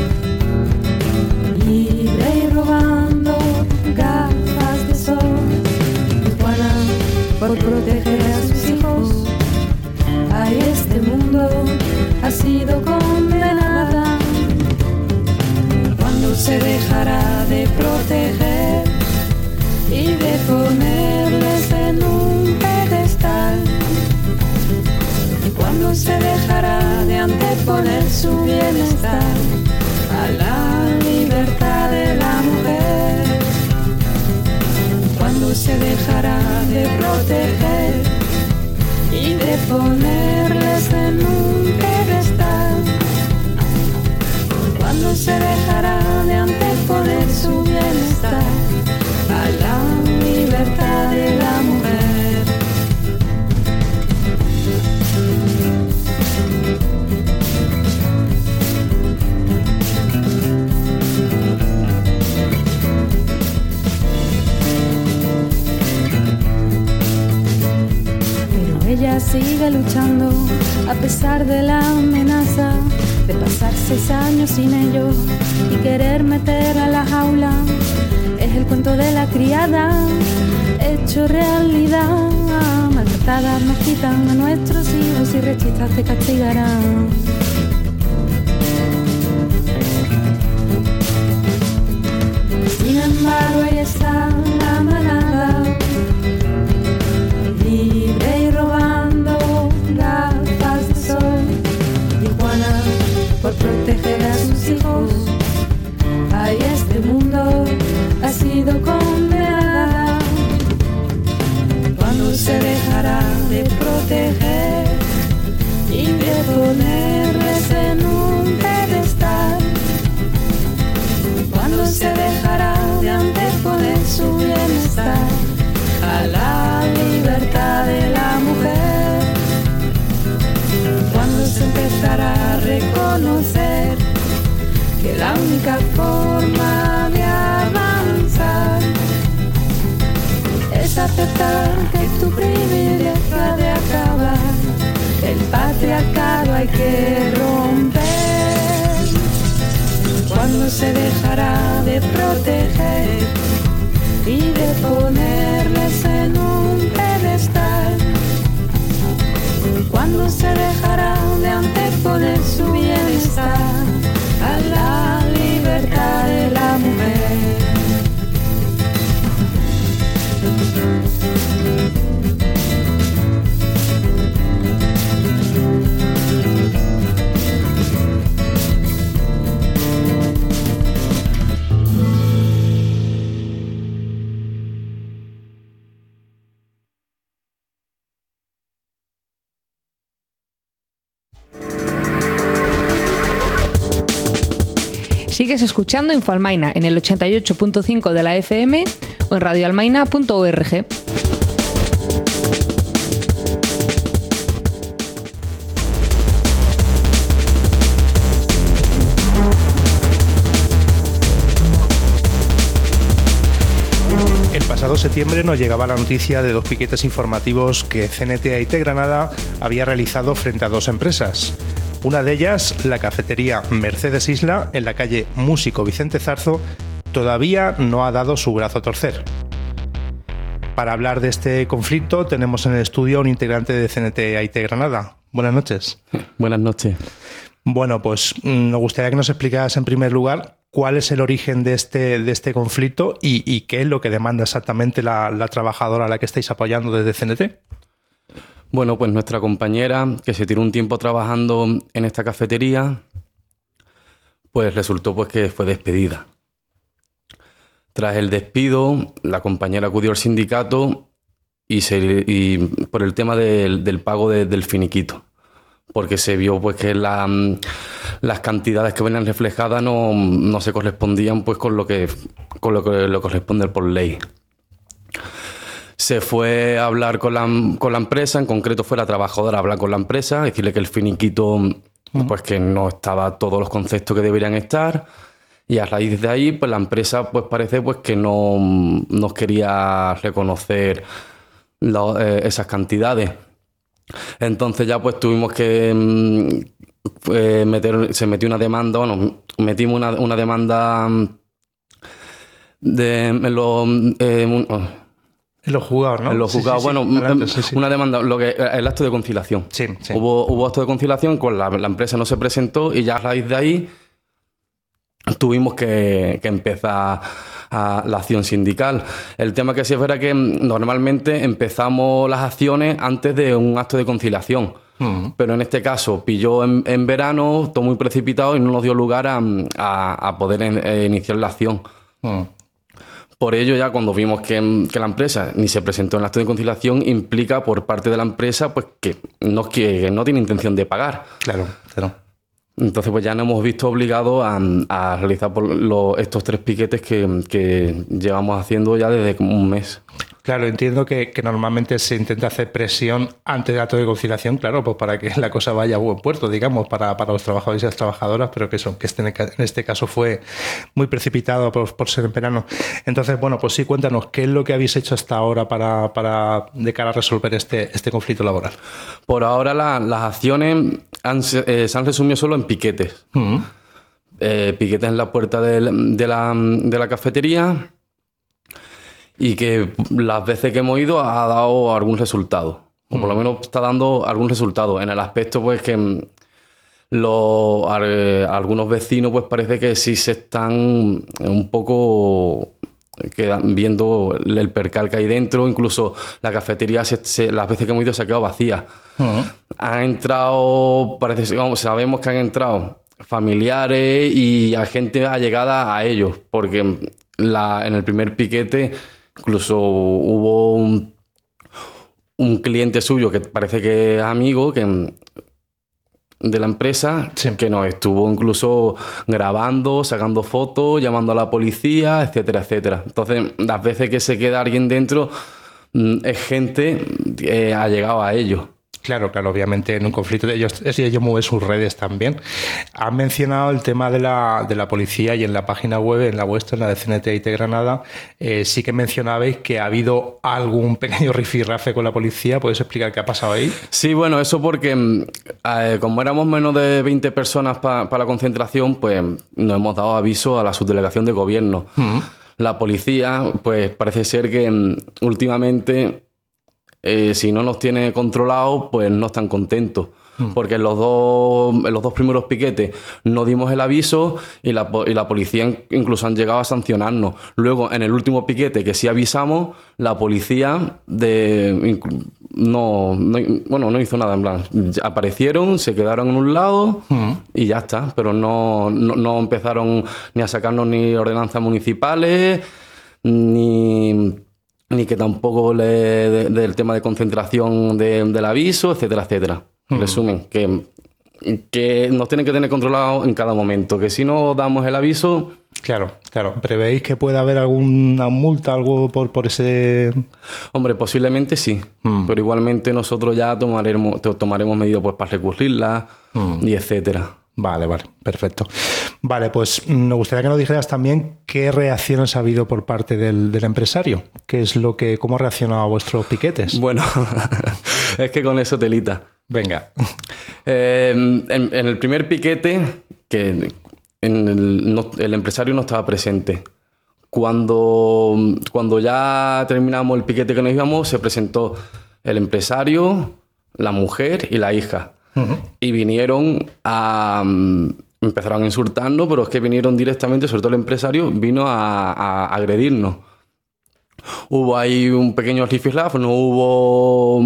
libre y robando gafas de sol. Juana, por proteger a sus hijos, a este mundo ha sido condenada. Cuando se dejará de proteger y de ponerles en un pedestal, y cuando se dejará de anteponer su bienestar a la libertad de la mujer, cuando se dejará de proteger y de ponerles en un pedestal, cuando se dejará de anteponer su bienestar a la libertad de la mujer. Ella sigue luchando a pesar de la amenaza de pasar seis años sin ellos y querer meter a la jaula. Es el cuento de la criada hecho realidad. Maltratadas nos quitan a nuestros hijos y rechistas te castigarán. Sin embargo, ahí está la manada, libre y robando gafas de sol. Y Juana, por proteger a sus hijos, ay, este mundo ha sido condenada. Cuando se dejará de proteger y de ponerles en un pedestal, cuando se dejará de anteponer su bienestar a la libertad de la mujer, cuando se empezará a reconocer que la única forma de avanzar es aceptar que tu privilegio ha de acabar. El patriarcado hay que romper. Cuando se dejará de proteger y de ponerles en un pedestal, cuando se dejará de anteponer su bienestar a la libertad de la mujer. Sigues escuchando Infoalmaina en el ochenta y ocho punto cinco de la F M o en radioalmaina punto org. El pasado pasado septiembre nos llegaba la noticia de dos piquetes informativos que C N T A I T Granada había realizado frente a dos empresas. Una de ellas, la cafetería Mercedes Isla, en la calle Músico Vicente Zarzo, todavía no ha dado su brazo a torcer. Para hablar de este conflicto tenemos en el estudio a un integrante de C N T A I T Granada. Buenas noches. Buenas noches. Bueno, pues nos gustaría que nos explicaras en primer lugar cuál es el origen de este, de este conflicto y, y qué es lo que demanda exactamente la, la trabajadora a la que estáis apoyando desde C N T. Bueno, pues nuestra compañera, que se tiró un tiempo trabajando en esta cafetería, pues resultó pues que fue despedida. Tras el despido, la compañera acudió al sindicato y, se, y por el tema del, del pago de, del finiquito, porque se vio pues que la, las cantidades que venían reflejadas no, no se correspondían pues con lo que, con lo que lo corresponde por ley. Se fue a hablar con la, con la empresa, en concreto fue la trabajadora a hablar con la empresa, decirle que el finiquito pues que no estaba todos los conceptos que deberían estar, y a raíz de ahí pues la empresa pues parece pues que no nos quería reconocer lo, eh, esas cantidades. Entonces ya pues tuvimos que eh, meter, se metió una demanda, bueno, metimos una, una demanda de en los, eh, un, oh, en los juzgados, ¿no? En los juzgados, sí, sí, bueno, sí. Adelante, sí, sí. Una demanda, lo que el acto de conciliación. Sí, sí. Hubo, hubo acto de conciliación, con la, la empresa no se presentó y ya a raíz de ahí tuvimos que, que empezar a la acción sindical. El tema que sí es verdad que normalmente empezamos las acciones antes de un acto de conciliación, uh-huh. pero en este caso pilló en, en verano, todo muy precipitado y no nos dio lugar a, a, a poder en, a iniciar la acción. Uh-huh. Por ello ya cuando vimos que, que la empresa ni se presentó en el acto de conciliación, implica por parte de la empresa pues que no, que no tiene intención de pagar. Claro, claro. Entonces pues ya nos hemos visto obligados a, a realizar por lo, estos tres piquetes que, que llevamos haciendo ya desde un mes. Claro, entiendo que, que normalmente se intenta hacer presión antes del acto de conciliación, claro, pues para que la cosa vaya a buen puerto, digamos, para, para los trabajadores y las trabajadoras, pero que eso, que este, en este caso fue muy precipitado por, por ser en verano. Entonces, bueno, pues sí, cuéntanos, ¿qué es lo que habéis hecho hasta ahora para, para de cara a resolver este, este conflicto laboral? Por ahora la, las acciones han, eh, se han resumido solo en piquetes. Uh-huh. Eh, piquetes en la puerta de, de, la, de la cafetería, y que las veces que hemos ido ha dado algún resultado, o por lo menos está dando algún resultado, en el aspecto pues que los, algunos vecinos pues parece que sí se están un poco quedan, viendo el percal que hay dentro, incluso la cafetería se, se, las veces que hemos ido se ha quedado vacía. Uh-huh. Han entrado, parece, vamos, sabemos que han entrado familiares y a gente allegada a ellos, porque la, en el primer piquete incluso hubo un, un cliente suyo que parece que es amigo que, de la empresa, sí. que nos estuvo incluso grabando, sacando fotos, llamando a la policía, etcétera, etcétera. Entonces, las veces que se queda alguien dentro, es gente que ha llegado a ellos. Claro, claro, obviamente en un conflicto de ellos, ellos mueven sus redes también. Han mencionado el tema de la, de la policía y en la página web, en la vuestra, en la de C N T A I T Granada, eh, sí que mencionabais que ha habido algún pequeño rifirrafe con la policía. ¿Puedes explicar qué ha pasado ahí? Sí, bueno, eso porque eh, como éramos menos de veinte personas para pa la concentración, pues nos hemos dado aviso a la subdelegación de gobierno. Uh-huh. La policía, pues parece ser que um, últimamente... Eh, si no nos tiene controlados, pues no están contentos. Mm. Porque en los, dos, en los dos primeros piquetes no dimos el aviso y la, y la policía incluso han llegado a sancionarnos. Luego, en el último piquete que sí avisamos, la policía de, no, no, bueno, no hizo nada. En plan, aparecieron, se quedaron en un lado mm. y ya está. Pero no, no, no empezaron ni a sacarnos ni ordenanzas municipales, ni... ni que tampoco le de, del tema de concentración de, del aviso, etcétera, etcétera. Mm. Resumen, que, que nos tienen que tener controlado en cada momento, que si no damos el aviso... Claro, claro. ¿Prevéis que pueda haber alguna multa, algo por, por ese...? Hombre, posiblemente sí, mm. pero igualmente nosotros ya tomaremos, tomaremos medidas pues, para recurrirla mm. y etcétera. Vale, vale, perfecto. Vale, pues me gustaría que nos dijeras también qué reacciones ha habido por parte del, del empresario. ¿Qué es lo que, cómo ha reaccionado a vuestros piquetes? Bueno, es que con eso telita. Venga. Eh, en, en el primer piquete, que en el, no, el empresario no estaba presente. Cuando, cuando ya terminamos el piquete que nos íbamos, se presentó el empresario, la mujer y la hija. Uh-huh. Y vinieron a... Empezaron a insultarnos, pero es que vinieron directamente, sobre todo el empresario, vino a, a, a agredirnos. Hubo ahí un pequeño rifirraf, no hubo...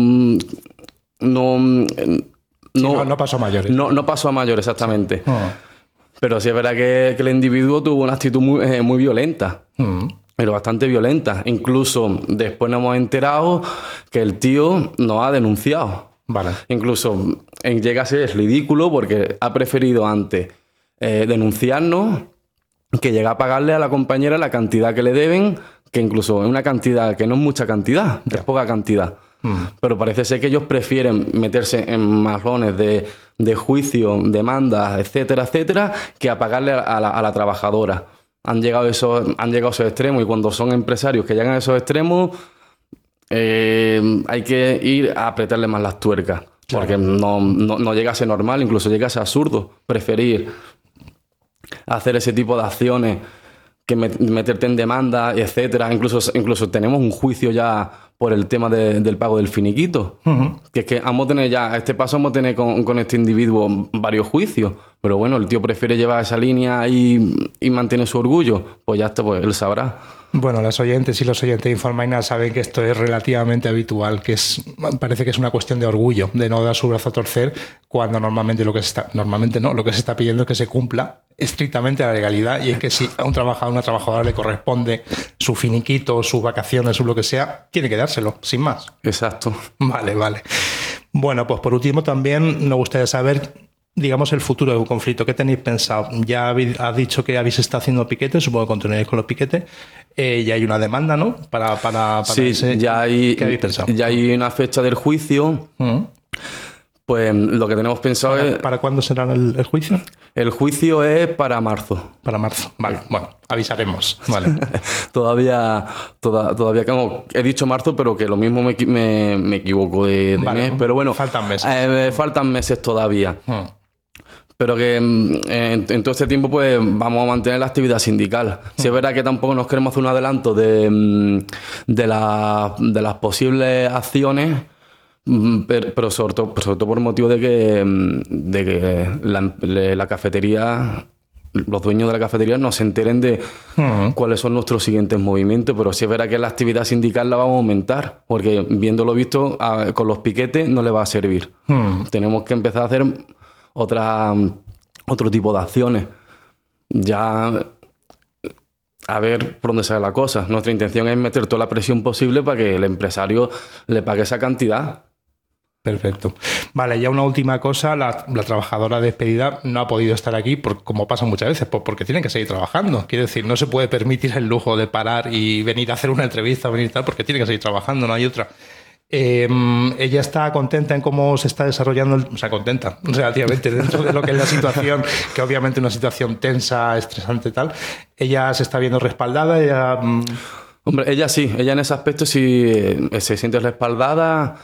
No, no, sí, no, no pasó a mayores. No, no pasó a mayores, exactamente. Sí. Uh-huh. Pero sí es verdad que, que el individuo tuvo una actitud muy, eh, muy violenta. Uh-huh. Pero bastante violenta. Incluso después nos hemos enterado que el tío nos ha denunciado. Vale. Incluso eh, llega a ser ridículo porque ha preferido antes eh, denunciarnos que llegar a pagarle a la compañera la cantidad que le deben, que incluso es una cantidad que no es mucha cantidad, yeah. es poca cantidad. Mm. Pero parece ser que ellos prefieren meterse en marrones de, de juicio, demandas, etcétera, etcétera, que a pagarle a, a, la, a la trabajadora. Han llegado, esos, han llegado a esos extremos y cuando son empresarios que llegan a esos extremos, eh, hay que ir a apretarle más las tuercas. Claro. Porque no, no, no llega a ser normal, incluso llega a ser absurdo preferir hacer ese tipo de acciones que meterte en demanda, etcétera. Incluso, incluso tenemos un juicio ya por el tema de, del pago del finiquito. Uh-huh. Que es que vamos a tener ya, a este paso vamos a tener con, con este individuo varios juicios. Pero bueno, el tío prefiere llevar esa línea y, y mantiene su orgullo. Pues ya está, pues él sabrá. Bueno, las oyentes y los oyentes de Infoalmaina saben que esto es relativamente habitual, que es parece que es una cuestión de orgullo, de no dar su brazo a torcer, cuando normalmente lo que se está, normalmente no, lo que se está pidiendo es que se cumpla estrictamente la legalidad, y es que si a un trabajador o una trabajadora le corresponde su finiquito, sus vacaciones, su lo que sea, tiene que dárselo, sin más. Exacto. Vale, vale. Bueno, pues por último también nos gustaría saber, digamos, el futuro de un conflicto. ¿Qué tenéis pensado? Ya has dicho que habéis estado haciendo piquetes, supongo que continuaréis con los piquetes. Eh, ya hay una demanda, ¿no? Para, para, para sí, ese... ya hay, ¿Qué habéis pensado? Ya hay una fecha del juicio. Uh-huh. Pues lo que tenemos pensado ¿Para, es... ¿Para cuándo será el, el juicio? El juicio es para marzo. Para marzo, vale. Bueno, avisaremos. Vale. todavía, toda, todavía como he dicho marzo, pero que lo mismo me, me, me equivoco de, de vale, mes. Pero bueno, faltan meses. Eh, faltan meses todavía. Uh-huh. Pero que en, en todo este tiempo pues vamos a mantener la actividad sindical. Si es verdad que tampoco nos queremos hacer un adelanto de, de, la, de las posibles acciones, pero, pero sobre, todo, sobre todo por motivo de que, de que la, la cafetería, los dueños de la cafetería no se enteren de uh-huh. cuáles son nuestros siguientes movimientos. Pero si es verdad que la actividad sindical la vamos a aumentar, porque viéndolo visto a, con los piquetes no le va a servir. Uh-huh. Tenemos que empezar a hacer otra, otro tipo de acciones. Ya a ver por dónde sale la cosa. Nuestra intención es meter toda la presión posible para que el empresario le pague esa cantidad. Perfecto. Vale, ya una última cosa. La, la trabajadora despedida no ha podido estar aquí, por, como pasa muchas veces, por, porque tiene que seguir trabajando. Quiero decir, no se puede permitir el lujo de parar y venir a hacer una entrevista, venir tal, porque tiene que seguir trabajando, no hay otra. Eh, ella está contenta en cómo se está desarrollando, el, o sea, contenta relativamente dentro de lo que es la situación, que obviamente es una situación tensa, estresante y tal. Ella se está viendo respaldada. Ella... Hombre, ella sí, ella en ese aspecto sí eh, se siente respaldada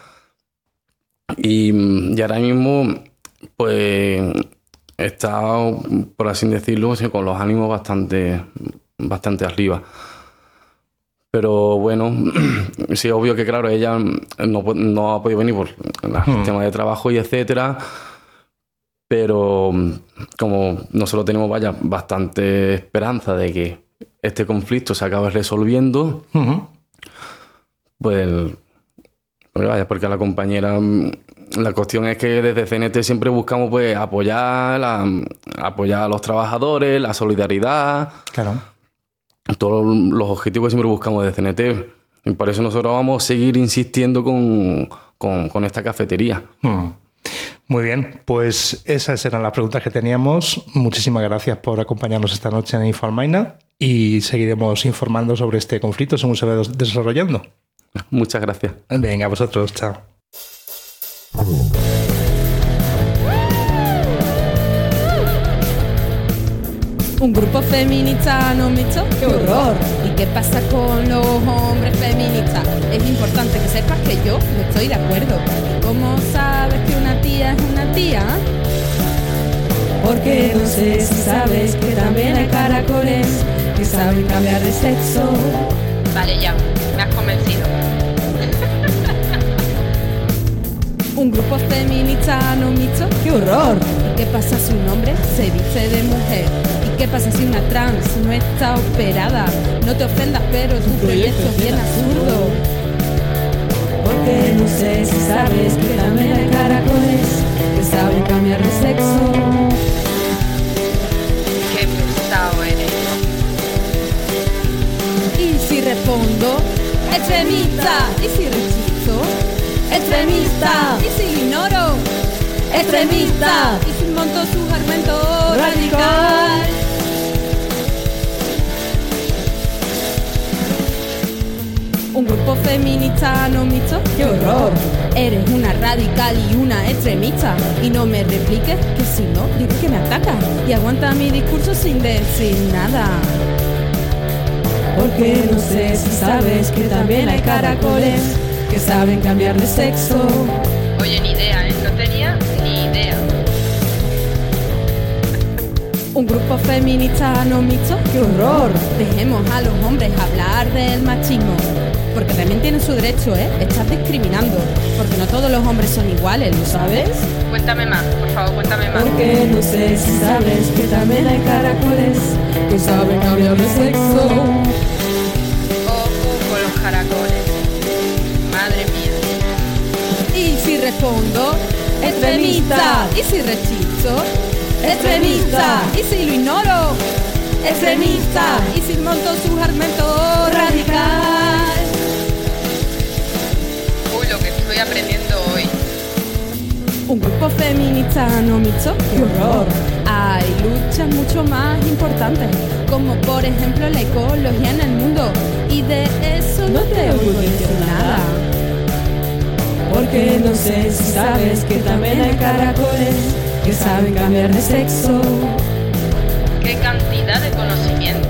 y, y ahora mismo pues está, por así decirlo, con los ánimos bastante, bastante arriba. Pero bueno, sí, obvio que claro, ella no, no ha podido venir por el hmm. tema de trabajo y etcétera. Pero como nosotros tenemos, vaya, bastante esperanza de que este conflicto se acabe resolviendo, uh-huh. pues, pues vaya, porque a la compañera, la cuestión es que desde C N T siempre buscamos pues apoyar, la, apoyar a los trabajadores, la solidaridad. Claro. Todos los objetivos que siempre buscamos de C N T. Y por eso nosotros vamos a seguir insistiendo con, con, con esta cafetería. Hmm. Muy bien, pues esas eran las preguntas que teníamos. Muchísimas gracias por acompañarnos esta noche en Infoalmaina y seguiremos informando sobre este conflicto según se va desarrollando. Muchas gracias. Venga, a vosotros, chao. Un grupo feminista no mixto, ¡qué horror! ¿Y qué pasa con los hombres feministas? Es importante que sepas que yo no estoy de acuerdo. ¿Cómo sabes que una tía es una tía? Porque no sé si sabes que también hay caracoles que saben cambiar de sexo. Vale, ya, me has convencido. Un grupo feminista no mixto, ¡qué horror! ¿Y qué pasa si un hombre se viste de mujer? ¿Y qué pasa si una trans no está operada? No te ofendas, pero tu proyecto es bien absurdo. Porque no sé si sabes que también hay caracoles que saben cambiar de sexo. Qué pesado eres. Y si respondo, extremista. Y si rechizo, extremista. Y si lo ignoro, extremista. Y si monto su argumento radical. Un grupo feminista no mixto, ¡qué horror! Eres una radical y una extremista. Y no me repliques, que si no, digo que me atacas. Y aguanta mi discurso sin decir nada. Porque no sé si sabes que también hay caracoles que saben cambiar de sexo. Oye, ni idea, ¿eh? No tenía ni idea. Un grupo feminista no mixto, ¡qué horror! Dejemos a los hombres hablar del machismo. Porque también tienen su derecho, ¿eh? Estás discriminando. Porque no todos los hombres son iguales, ¿lo sabes? Cuéntame más, por favor, cuéntame más. Porque no sé si sabes que también hay caracoles que saben cambiar de sexo. Ojo con los caracoles. Madre mía. Y si respondo, extremista. Y si rechizo, extremista. Y si lo ignoro, extremista. Y si monto su argumento radical. Uy, lo que estoy aprendiendo hoy. Un grupo feminista no mixto, ¡qué horror! Hay luchas mucho más importantes, como por ejemplo la ecología en el mundo. Y de eso no te oigo decir nada. Porque no sé si sabes que también hay caracoles que saben cambiar de sexo. ¡Qué cantidad de conocimiento!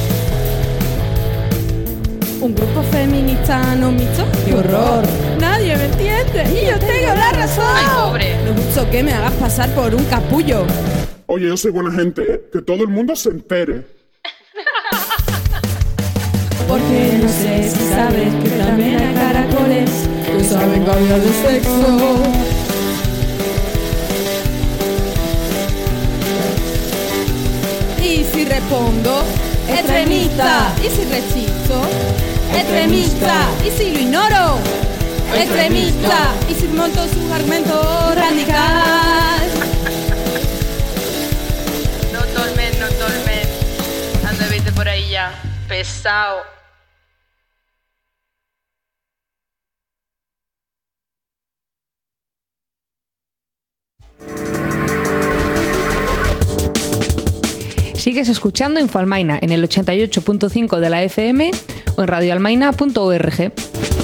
Un grupo feminista no mixto, ¡qué horror! Nadie me entiende y yo tengo la razón. ¡Ay, pobre! No mucho que me hagas pasar por un capullo. Oye, yo soy buena gente, ¿eh? Que todo el mundo se entere. Porque no sé si sabes que también hay caracoles que saben cambiar de sexo. Y si respondo, extremista. Y si rechizo, extremista. Y si lo ignoro, extremista. Y si monto su argumento radical. No tolmen, no tolmen. Anda, vete por ahí ya. Pesado. Sigues escuchando Infoalmaina en el ochenta y ocho punto cinco de la F M o en radioalmaina punto org.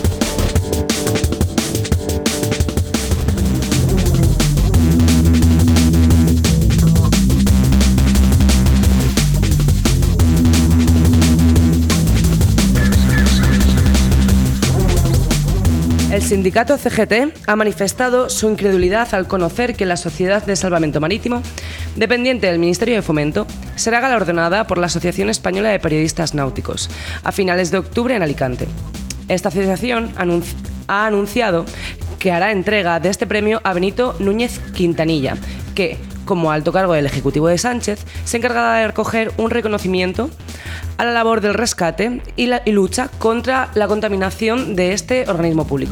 El sindicato C G T ha manifestado su incredulidad al conocer que la Sociedad de Salvamento Marítimo, dependiente del Ministerio de Fomento, será galardonada por la Asociación Española de Periodistas Náuticos a finales de octubre en Alicante. Esta asociación anunci- ha anunciado que hará entrega de este premio a Benito Núñez Quintanilla, que, como alto cargo del Ejecutivo de Sánchez, se encargará de recoger un reconocimiento a la labor del rescate y, la, y lucha contra la contaminación de este organismo público.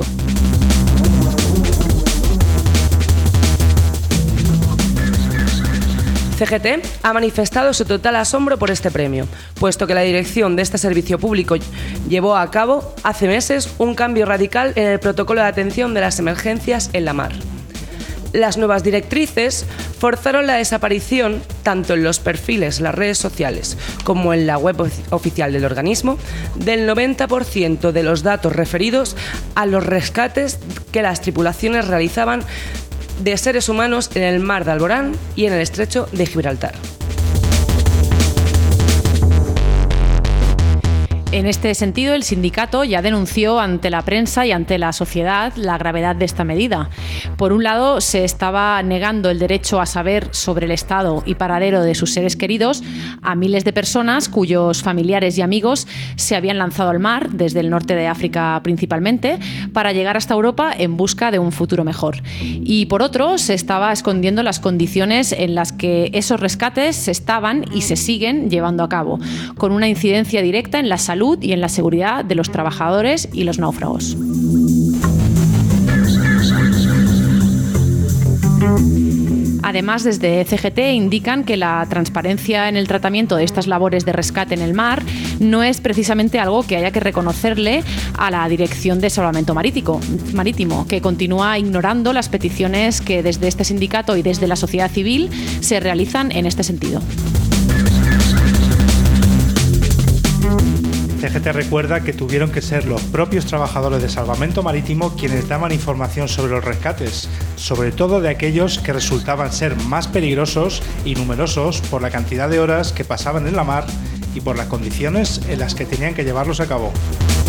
C G T ha manifestado su total asombro por este premio, puesto que la dirección de este servicio público llevó a cabo hace meses un cambio radical en el protocolo de atención de las emergencias en la mar. Las nuevas directrices forzaron la desaparición, tanto en los perfiles, las redes sociales, como en la web oficial del organismo, del noventa por ciento de los datos referidos a los rescates que las tripulaciones realizaban de seres humanos en el mar de Alborán y en el estrecho de Gibraltar. En este sentido, el sindicato ya denunció ante la prensa y ante la sociedad la gravedad de esta medida. Por un lado, se estaba negando el derecho a saber sobre el estado y paradero de sus seres queridos a miles de personas cuyos familiares y amigos se habían lanzado al mar, desde el norte de África principalmente, para llegar hasta Europa en busca de un futuro mejor. Y por otro, se estaba escondiendo las condiciones en las que esos rescates se estaban y se siguen llevando a cabo, con una incidencia directa en la salud y en la seguridad de los trabajadores y los náufragos. Además, desde C G T indican que la transparencia en el tratamiento de estas labores de rescate en el mar no es precisamente algo que haya que reconocerle a la Dirección de Salvamento Marítimo, marítimo, que continúa ignorando las peticiones que desde este sindicato y desde la sociedad civil se realizan en este sentido. C G T recuerda que tuvieron que ser los propios trabajadores de Salvamento Marítimo quienes daban información sobre los rescates, sobre todo de aquellos que resultaban ser más peligrosos y numerosos por la cantidad de horas que pasaban en la mar y por las condiciones en las que tenían que llevarlos a cabo.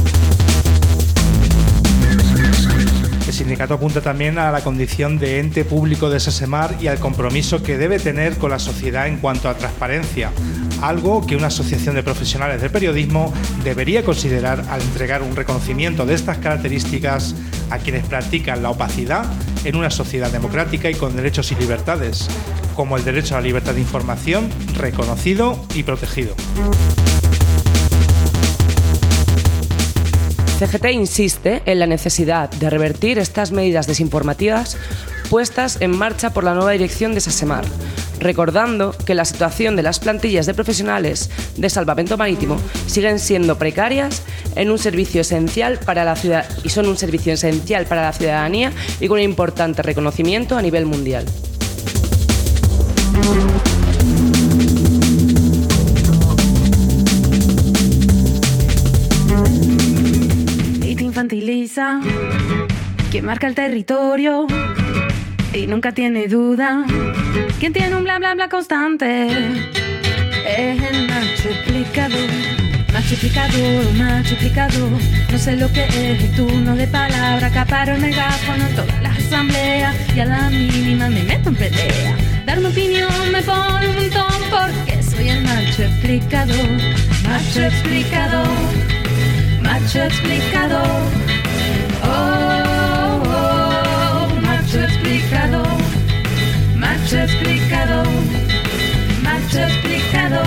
El sindicato apunta también a la condición de ente público de SESEMAR y al compromiso que debe tener con la sociedad en cuanto a transparencia, algo que una asociación de profesionales del periodismo debería considerar al entregar un reconocimiento de estas características a quienes practican la opacidad en una sociedad democrática y con derechos y libertades, como el derecho a la libertad de información, reconocido y protegido. C G T insiste en la necesidad de revertir estas medidas desinformativas puestas en marcha por la nueva dirección de SESEMAR, recordando que la situación de las plantillas de profesionales de salvamento marítimo siguen siendo precarias en un servicio esencial para la ciudad y son un servicio esencial para la ciudadanía y con un importante reconocimiento a nivel mundial. Infantiliza, que marca el territorio y nunca tiene duda. Quien tiene un bla bla bla constante es el macho explicador. Macho explicador, macho explicador. No sé lo que es el turno de palabra. Acaparo el megáfono en todas las asambleas y a la mínima me meto en pelea. Dar mi opinión me pone un montón porque soy el macho explicador. Macho explicador. Macho explicador, oh, oh, macho explicador, macho explicador, macho explicador,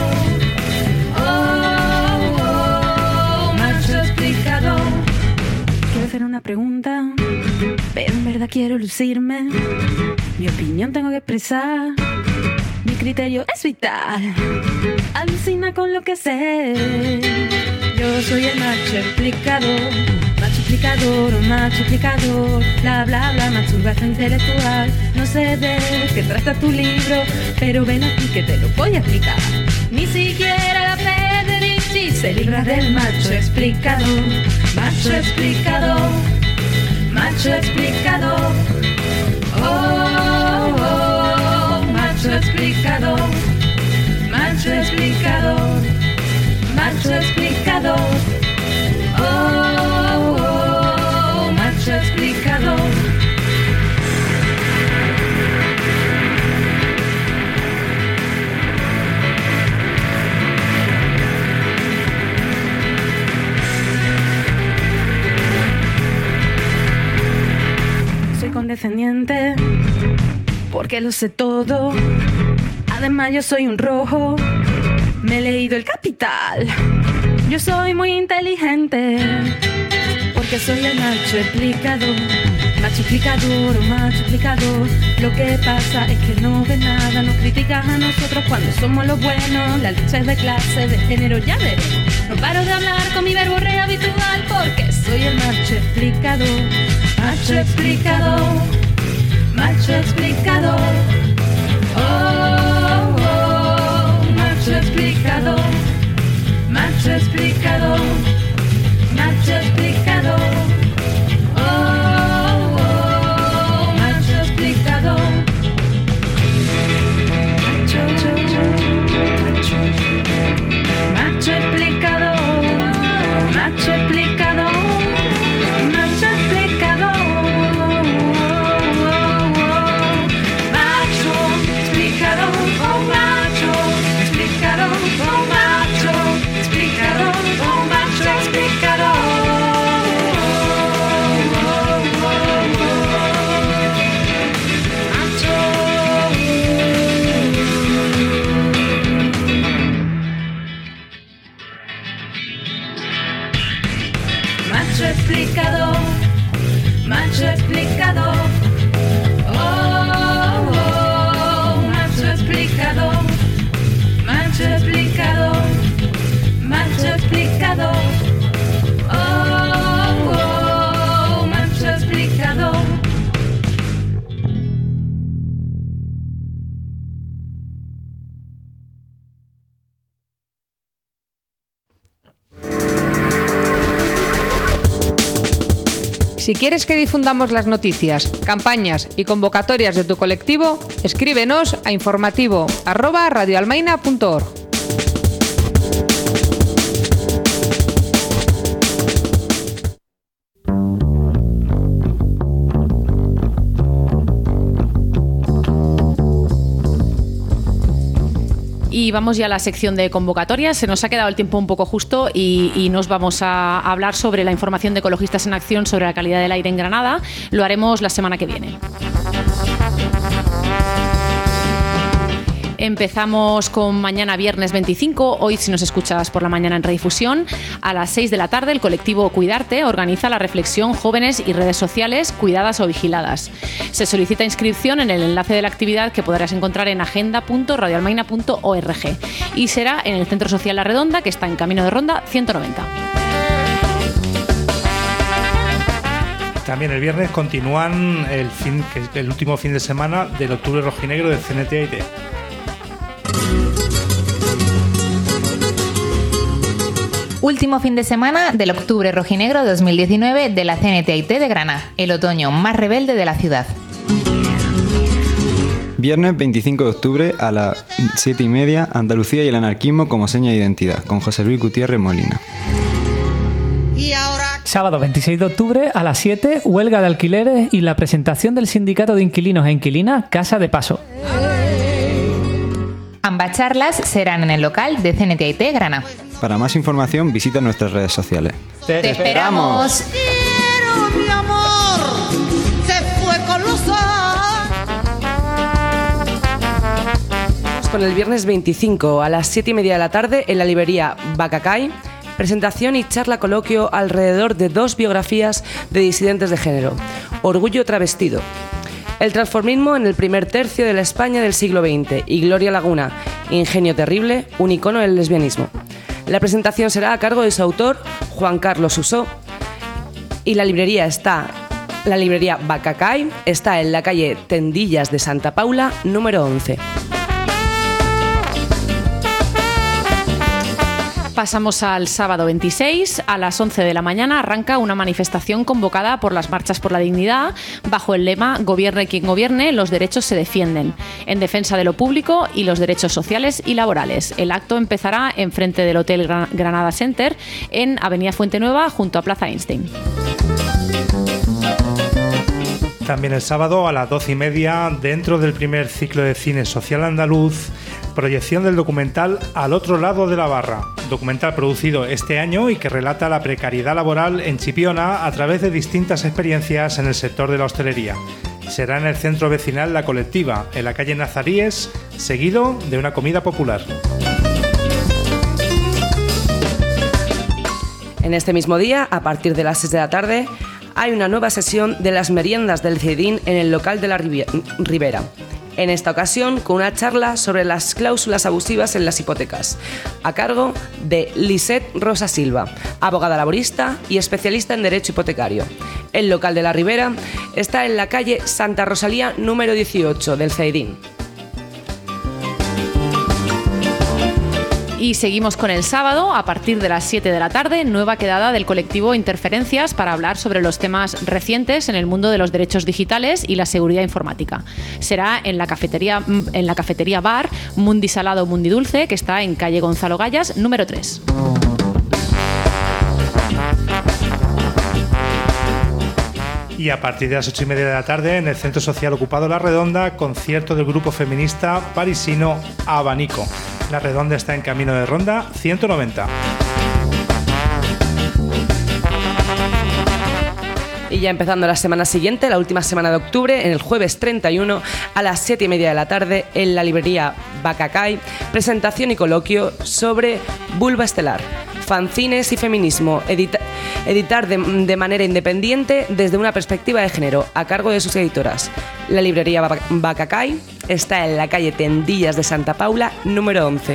oh, oh, macho explicador. Quiero hacer una pregunta, pero en verdad quiero lucirme. Mi opinión tengo que expresar, mi criterio es vital. Alucina con lo que sé. Yo soy el macho explicador, macho explicador, oh, macho explicador, bla bla bla, masturbación intelectual. No sé de qué trata tu libro, pero ven aquí que te lo voy a explicar. Ni siquiera la Federici se libra del macho explicador, macho explicador, macho explicador, oh, oh, macho explicador, macho explicador. Macho explicador, oh, oh, macho explicador. Soy condescendiente porque lo sé todo. Además yo soy un rojo. Me he leído El Capital. Yo soy muy inteligente porque soy el macho explicador. Macho explicador, oh, macho explicador. Lo que pasa es que no ves nada. Nos criticas a nosotros cuando somos los buenos. La lucha es de clase, de género, ya veremos. No paro de hablar con mi verbo re habitual porque soy el macho explicador. Macho explicador, macho explicador, oh, oh, macho explicador, macho explicador, macho explicador, oh, oh, macho explicador, macho, macho, macho, macho explicador, Si quieres que difundamos las noticias, campañas y convocatorias de tu colectivo, escríbenos a informativo arroba radioalmaina punto org. Y vamos ya a la sección de convocatorias. Se nos ha quedado el tiempo un poco justo y, y nos vamos a hablar sobre la información de Ecologistas en Acción sobre la calidad del aire en Granada. Lo haremos la semana que viene. Empezamos con mañana viernes veinticinco. Hoy, si nos escuchas por la mañana en Redifusión, a las seis de la tarde el colectivo Cuidarte organiza la reflexión Jóvenes y redes sociales cuidadas o vigiladas. Se solicita inscripción en el enlace de la actividad que podrás encontrar en agenda punto radioalmaina punto org y será en el Centro Social La Redonda, que está en Camino de Ronda ciento noventa. También el viernes continúan el, fin, el último fin de semana del Octubre Rojinegro del C N T A I T. Último fin de semana del Octubre Rojinegro dos mil diecinueve de la C N T A I T de Granada, el otoño más rebelde de la ciudad. Viernes veinticinco de octubre a las siete y media, Andalucía y el anarquismo como seña de identidad, con José Luis Gutiérrez Molina. Sábado veintiséis de octubre a las siete, huelga de alquileres y la presentación del Sindicato de Inquilinos e Inquilinas Casa de Paso. Ambas charlas serán en el local de C N T A I T Granada. Para más información visita nuestras redes sociales. ¡Te, ¡Te esperamos! Quiero, mi amor, se fue con los Con el viernes veinticinco a las siete y media de la tarde en la librería Bacacay, presentación y charla coloquio alrededor de dos biografías de disidentes de género, Orgullo travestido, el transformismo en el primer tercio de la España del siglo veinte y Gloria Laguna, Ingenio terrible, un icono del lesbianismo. La presentación será a cargo de su autor, Juan Carlos Usó, y la librería está, la librería Bacacay está en la calle Tendillas de Santa Paula, número once. Pasamos al sábado veintiséis. A las once de la mañana arranca una manifestación convocada por las Marchas por la Dignidad bajo el lema Gobierne quien gobierne, los derechos se defienden, en defensa de lo público y los derechos sociales y laborales. El acto empezará enfrente del Hotel Granada Center en Avenida Fuente Nueva junto a Plaza Einstein. También el sábado a las doce y media, dentro del primer ciclo de cine social andaluz, proyección del documental Al otro lado de la barra, documental producido este año y que relata la precariedad laboral en Chipiona a través de distintas experiencias en el sector de la hostelería. Será en el centro vecinal La Colectiva, en la calle Nazaríes, seguido de una comida popular. En este mismo día, a partir de las seis de la tarde, hay una nueva sesión de las meriendas del CEDIN en el local de la Ribera. En esta ocasión, con una charla sobre las cláusulas abusivas en las hipotecas, a cargo de Lisette Rosa Silva, abogada laborista y especialista en derecho hipotecario. El local de la Ribera está en la calle Santa Rosalía número dieciocho del CEDIN. Y seguimos con el sábado, a partir de las siete de la tarde, nueva quedada del colectivo Interferencias para hablar sobre los temas recientes en el mundo de los derechos digitales y la seguridad informática. Será en la cafetería, en la cafetería bar Mundi Salado Mundi Dulce, que está en calle Gonzalo Gallas, número tres. Y a partir de las ocho y media de la tarde, en el Centro Social Ocupado La Redonda, concierto del grupo feminista parisino Abanico. La Redonda está en Camino de Ronda ciento noventa. Y ya empezando la semana siguiente, la última semana de octubre, en el jueves treinta y uno a las siete y media de la tarde, en la librería Bacacay, presentación y coloquio sobre Vulva Estelar, fanzines y feminismo, edita- editar de, de manera independiente desde una perspectiva de género, a cargo de sus editoras. La librería Bacacay está en la calle Tendillas de Santa Paula, número once.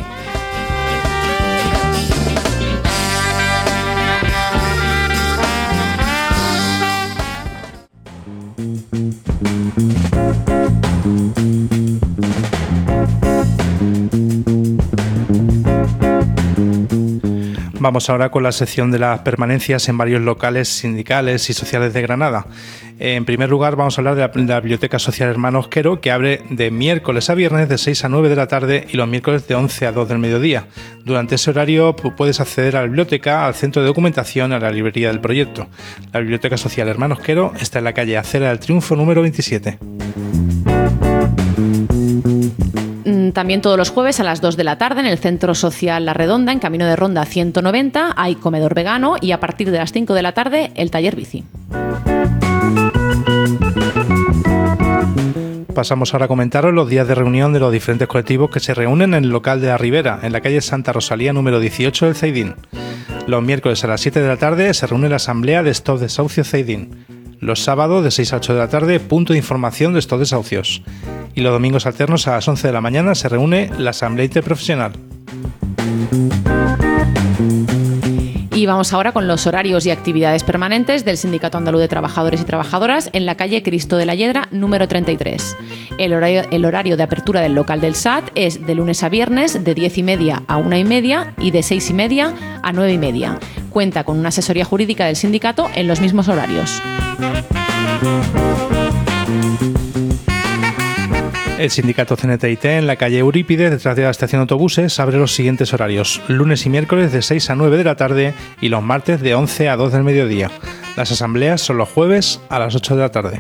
Vamos ahora con la sección de las permanencias en varios locales sindicales y sociales de Granada. En primer lugar, vamos a hablar de la, de la Biblioteca Social Hermanos Quero, que abre de miércoles a viernes de seis a nueve de la tarde y los miércoles de once a dos del mediodía. Durante ese horario puedes acceder a la biblioteca, al centro de documentación, a la librería del proyecto. La Biblioteca Social Hermanos Quero está en la calle Acera del Triunfo número veintisiete. También todos los jueves a las dos de la tarde en el Centro Social La Redonda, en Camino de Ronda ciento noventa, hay comedor vegano y a partir de las cinco de la tarde el taller bici. Pasamos ahora a comentaros los días de reunión de los diferentes colectivos que se reúnen en el local de la Ribera, en la calle Santa Rosalía número dieciocho del Ceidín. Los miércoles a las siete de la tarde se reúne la asamblea de Stop Desahucios Ceidín. Los sábados de seis a ocho de la tarde, punto de información de estos desahucios. Y los domingos alternos a las once de la mañana se reúne la Asamblea Interprofesional. Y vamos ahora con los horarios y actividades permanentes del Sindicato Andaluz de Trabajadores y Trabajadoras en la calle Cristo de la Hiedra número treinta y tres. El horario, el horario de apertura del local del S A T es de lunes a viernes de diez y media a una y media y de seis y media a nueve y media. Cuenta con una asesoría jurídica del sindicato en los mismos horarios. El sindicato C N T I T en la calle Eurípides, detrás de la estación de autobuses, abre los siguientes horarios: lunes y miércoles de seis a nueve de la tarde y los martes de once a dos del mediodía. Las asambleas son los jueves a las ocho de la tarde.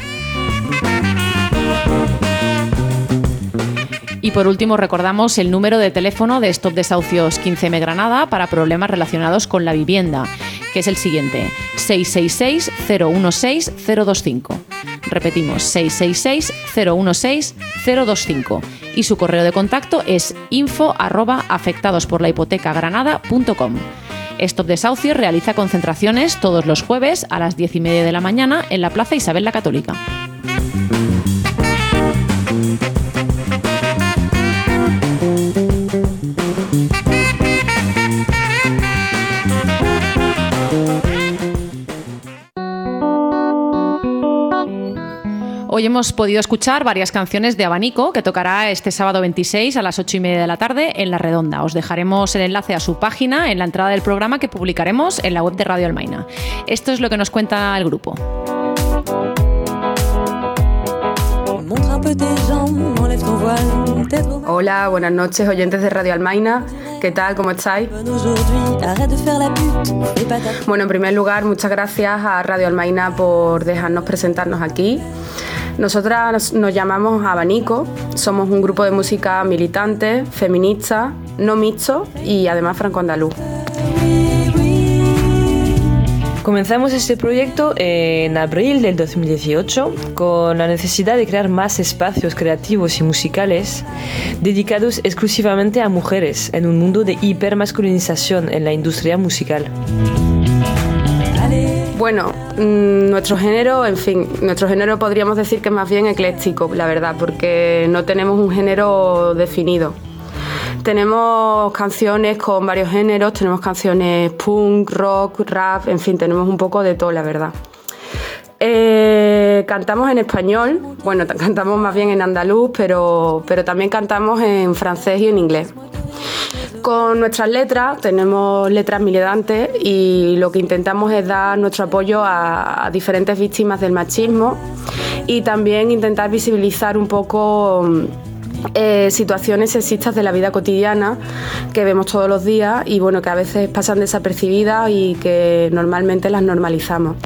Y por último recordamos el número de teléfono de Stop Desahucios quince eme Granada para problemas relacionados con la vivienda, que es el siguiente: seis seis seis, cero uno seis, cero dos cinco. Repetimos, seis seis seis, cero uno seis, cero dos cinco. Y su correo de contacto es info arroba afectados por la hipoteca granada punto com. Stop Desahucios realiza concentraciones todos los jueves a las diez y media de la mañana en la Plaza Isabel la Católica. Hoy hemos podido escuchar varias canciones de Abanico, que tocará este sábado veintiséis a las ocho y media de la tarde en La Redonda. Os dejaremos el enlace a su página en la entrada del programa que publicaremos en la web de Radio Almaina. Esto es lo que nos cuenta el grupo. Hola, buenas noches, oyentes de Radio Almaina. ¿Qué tal? ¿Cómo estáis? Bueno, en primer lugar, muchas gracias a Radio Almaina por dejarnos presentarnos aquí. Nosotras nos, nos llamamos Abanico, somos un grupo de música militante, feminista, no mixto y además franco-andaluz. Comenzamos este proyecto en abril del dos mil dieciocho con la necesidad de crear más espacios creativos y musicales dedicados exclusivamente a mujeres en un mundo de hipermasculinización en la industria musical. Bueno, mmm, nuestro género, en fin, nuestro género podríamos decir que es más bien ecléctico, la verdad, porque no tenemos un género definido. Tenemos canciones con varios géneros, tenemos canciones punk, rock, rap, en fin, tenemos un poco de todo, la verdad. Eh, cantamos en español, bueno, cantamos más bien en andaluz, pero, pero también cantamos en francés y en inglés. Con nuestras letras, tenemos letras militantes y lo que intentamos es dar nuestro apoyo a, a diferentes víctimas del machismo y también intentar visibilizar un poco eh, situaciones sexistas de la vida cotidiana que vemos todos los días y bueno, que a veces pasan desapercibidas y que normalmente las normalizamos.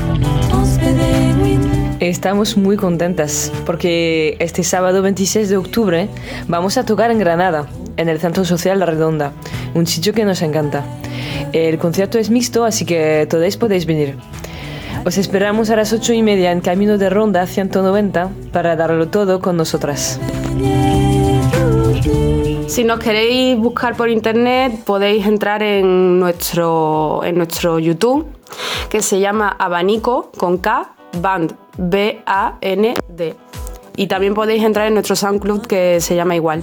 Estamos muy contentas porque este sábado veintiséis de octubre vamos a tocar en Granada, en el Centro Social La Redonda, un sitio que nos encanta. El concierto es mixto, así que todos podéis venir. Os esperamos a las ocho y media en Camino de Ronda ciento noventa para darlo todo con nosotras. Si nos queréis buscar por internet, podéis entrar en nuestro, en nuestro YouTube, que se llama Abanico, con K, Band, B A N D. Y también podéis entrar en nuestro SoundCloud, que se llama igual.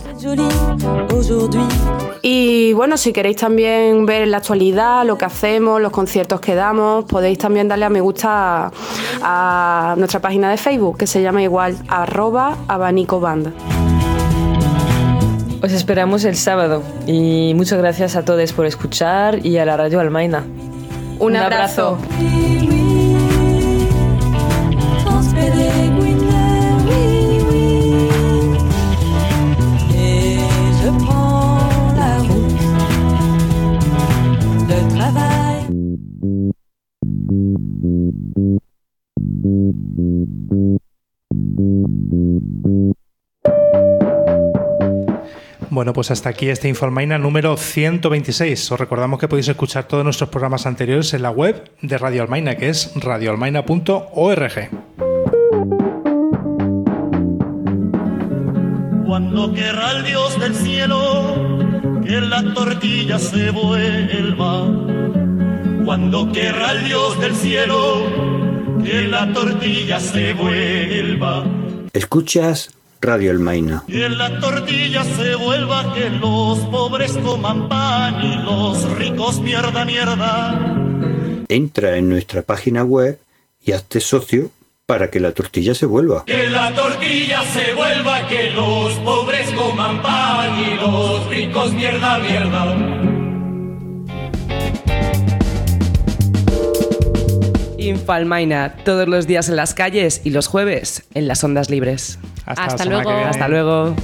Y bueno, si queréis también ver la actualidad, lo que hacemos, los conciertos que damos, podéis también darle a me gusta a, a nuestra página de Facebook, que se llama igual, arroba abanicoband. Os esperamos el sábado y muchas gracias a todos por escuchar y a la Radio Almaina. Un, Un abrazo. abrazo. Bueno, pues hasta aquí este Infoalmaina número ciento veintiséis. Os recordamos que podéis escuchar todos nuestros programas anteriores en la web de Radio Almaina, que es radio almaina punto org. Cuando querrá el Dios del cielo que la tortilla se vuelva, cuando querrá el Dios del cielo que la tortilla se vuelva. Escuchas Radio Almaina. Que la tortilla se vuelva, que los pobres coman pan y los ricos mierda, mierda. Entra en nuestra página web y hazte socio para que la tortilla se vuelva. Que la tortilla se vuelva, que los pobres coman pan y los ricos mierda, mierda. Infoalmaina, todos los días en las calles y los jueves en las ondas libres. Hasta, Hasta luego. Hasta luego.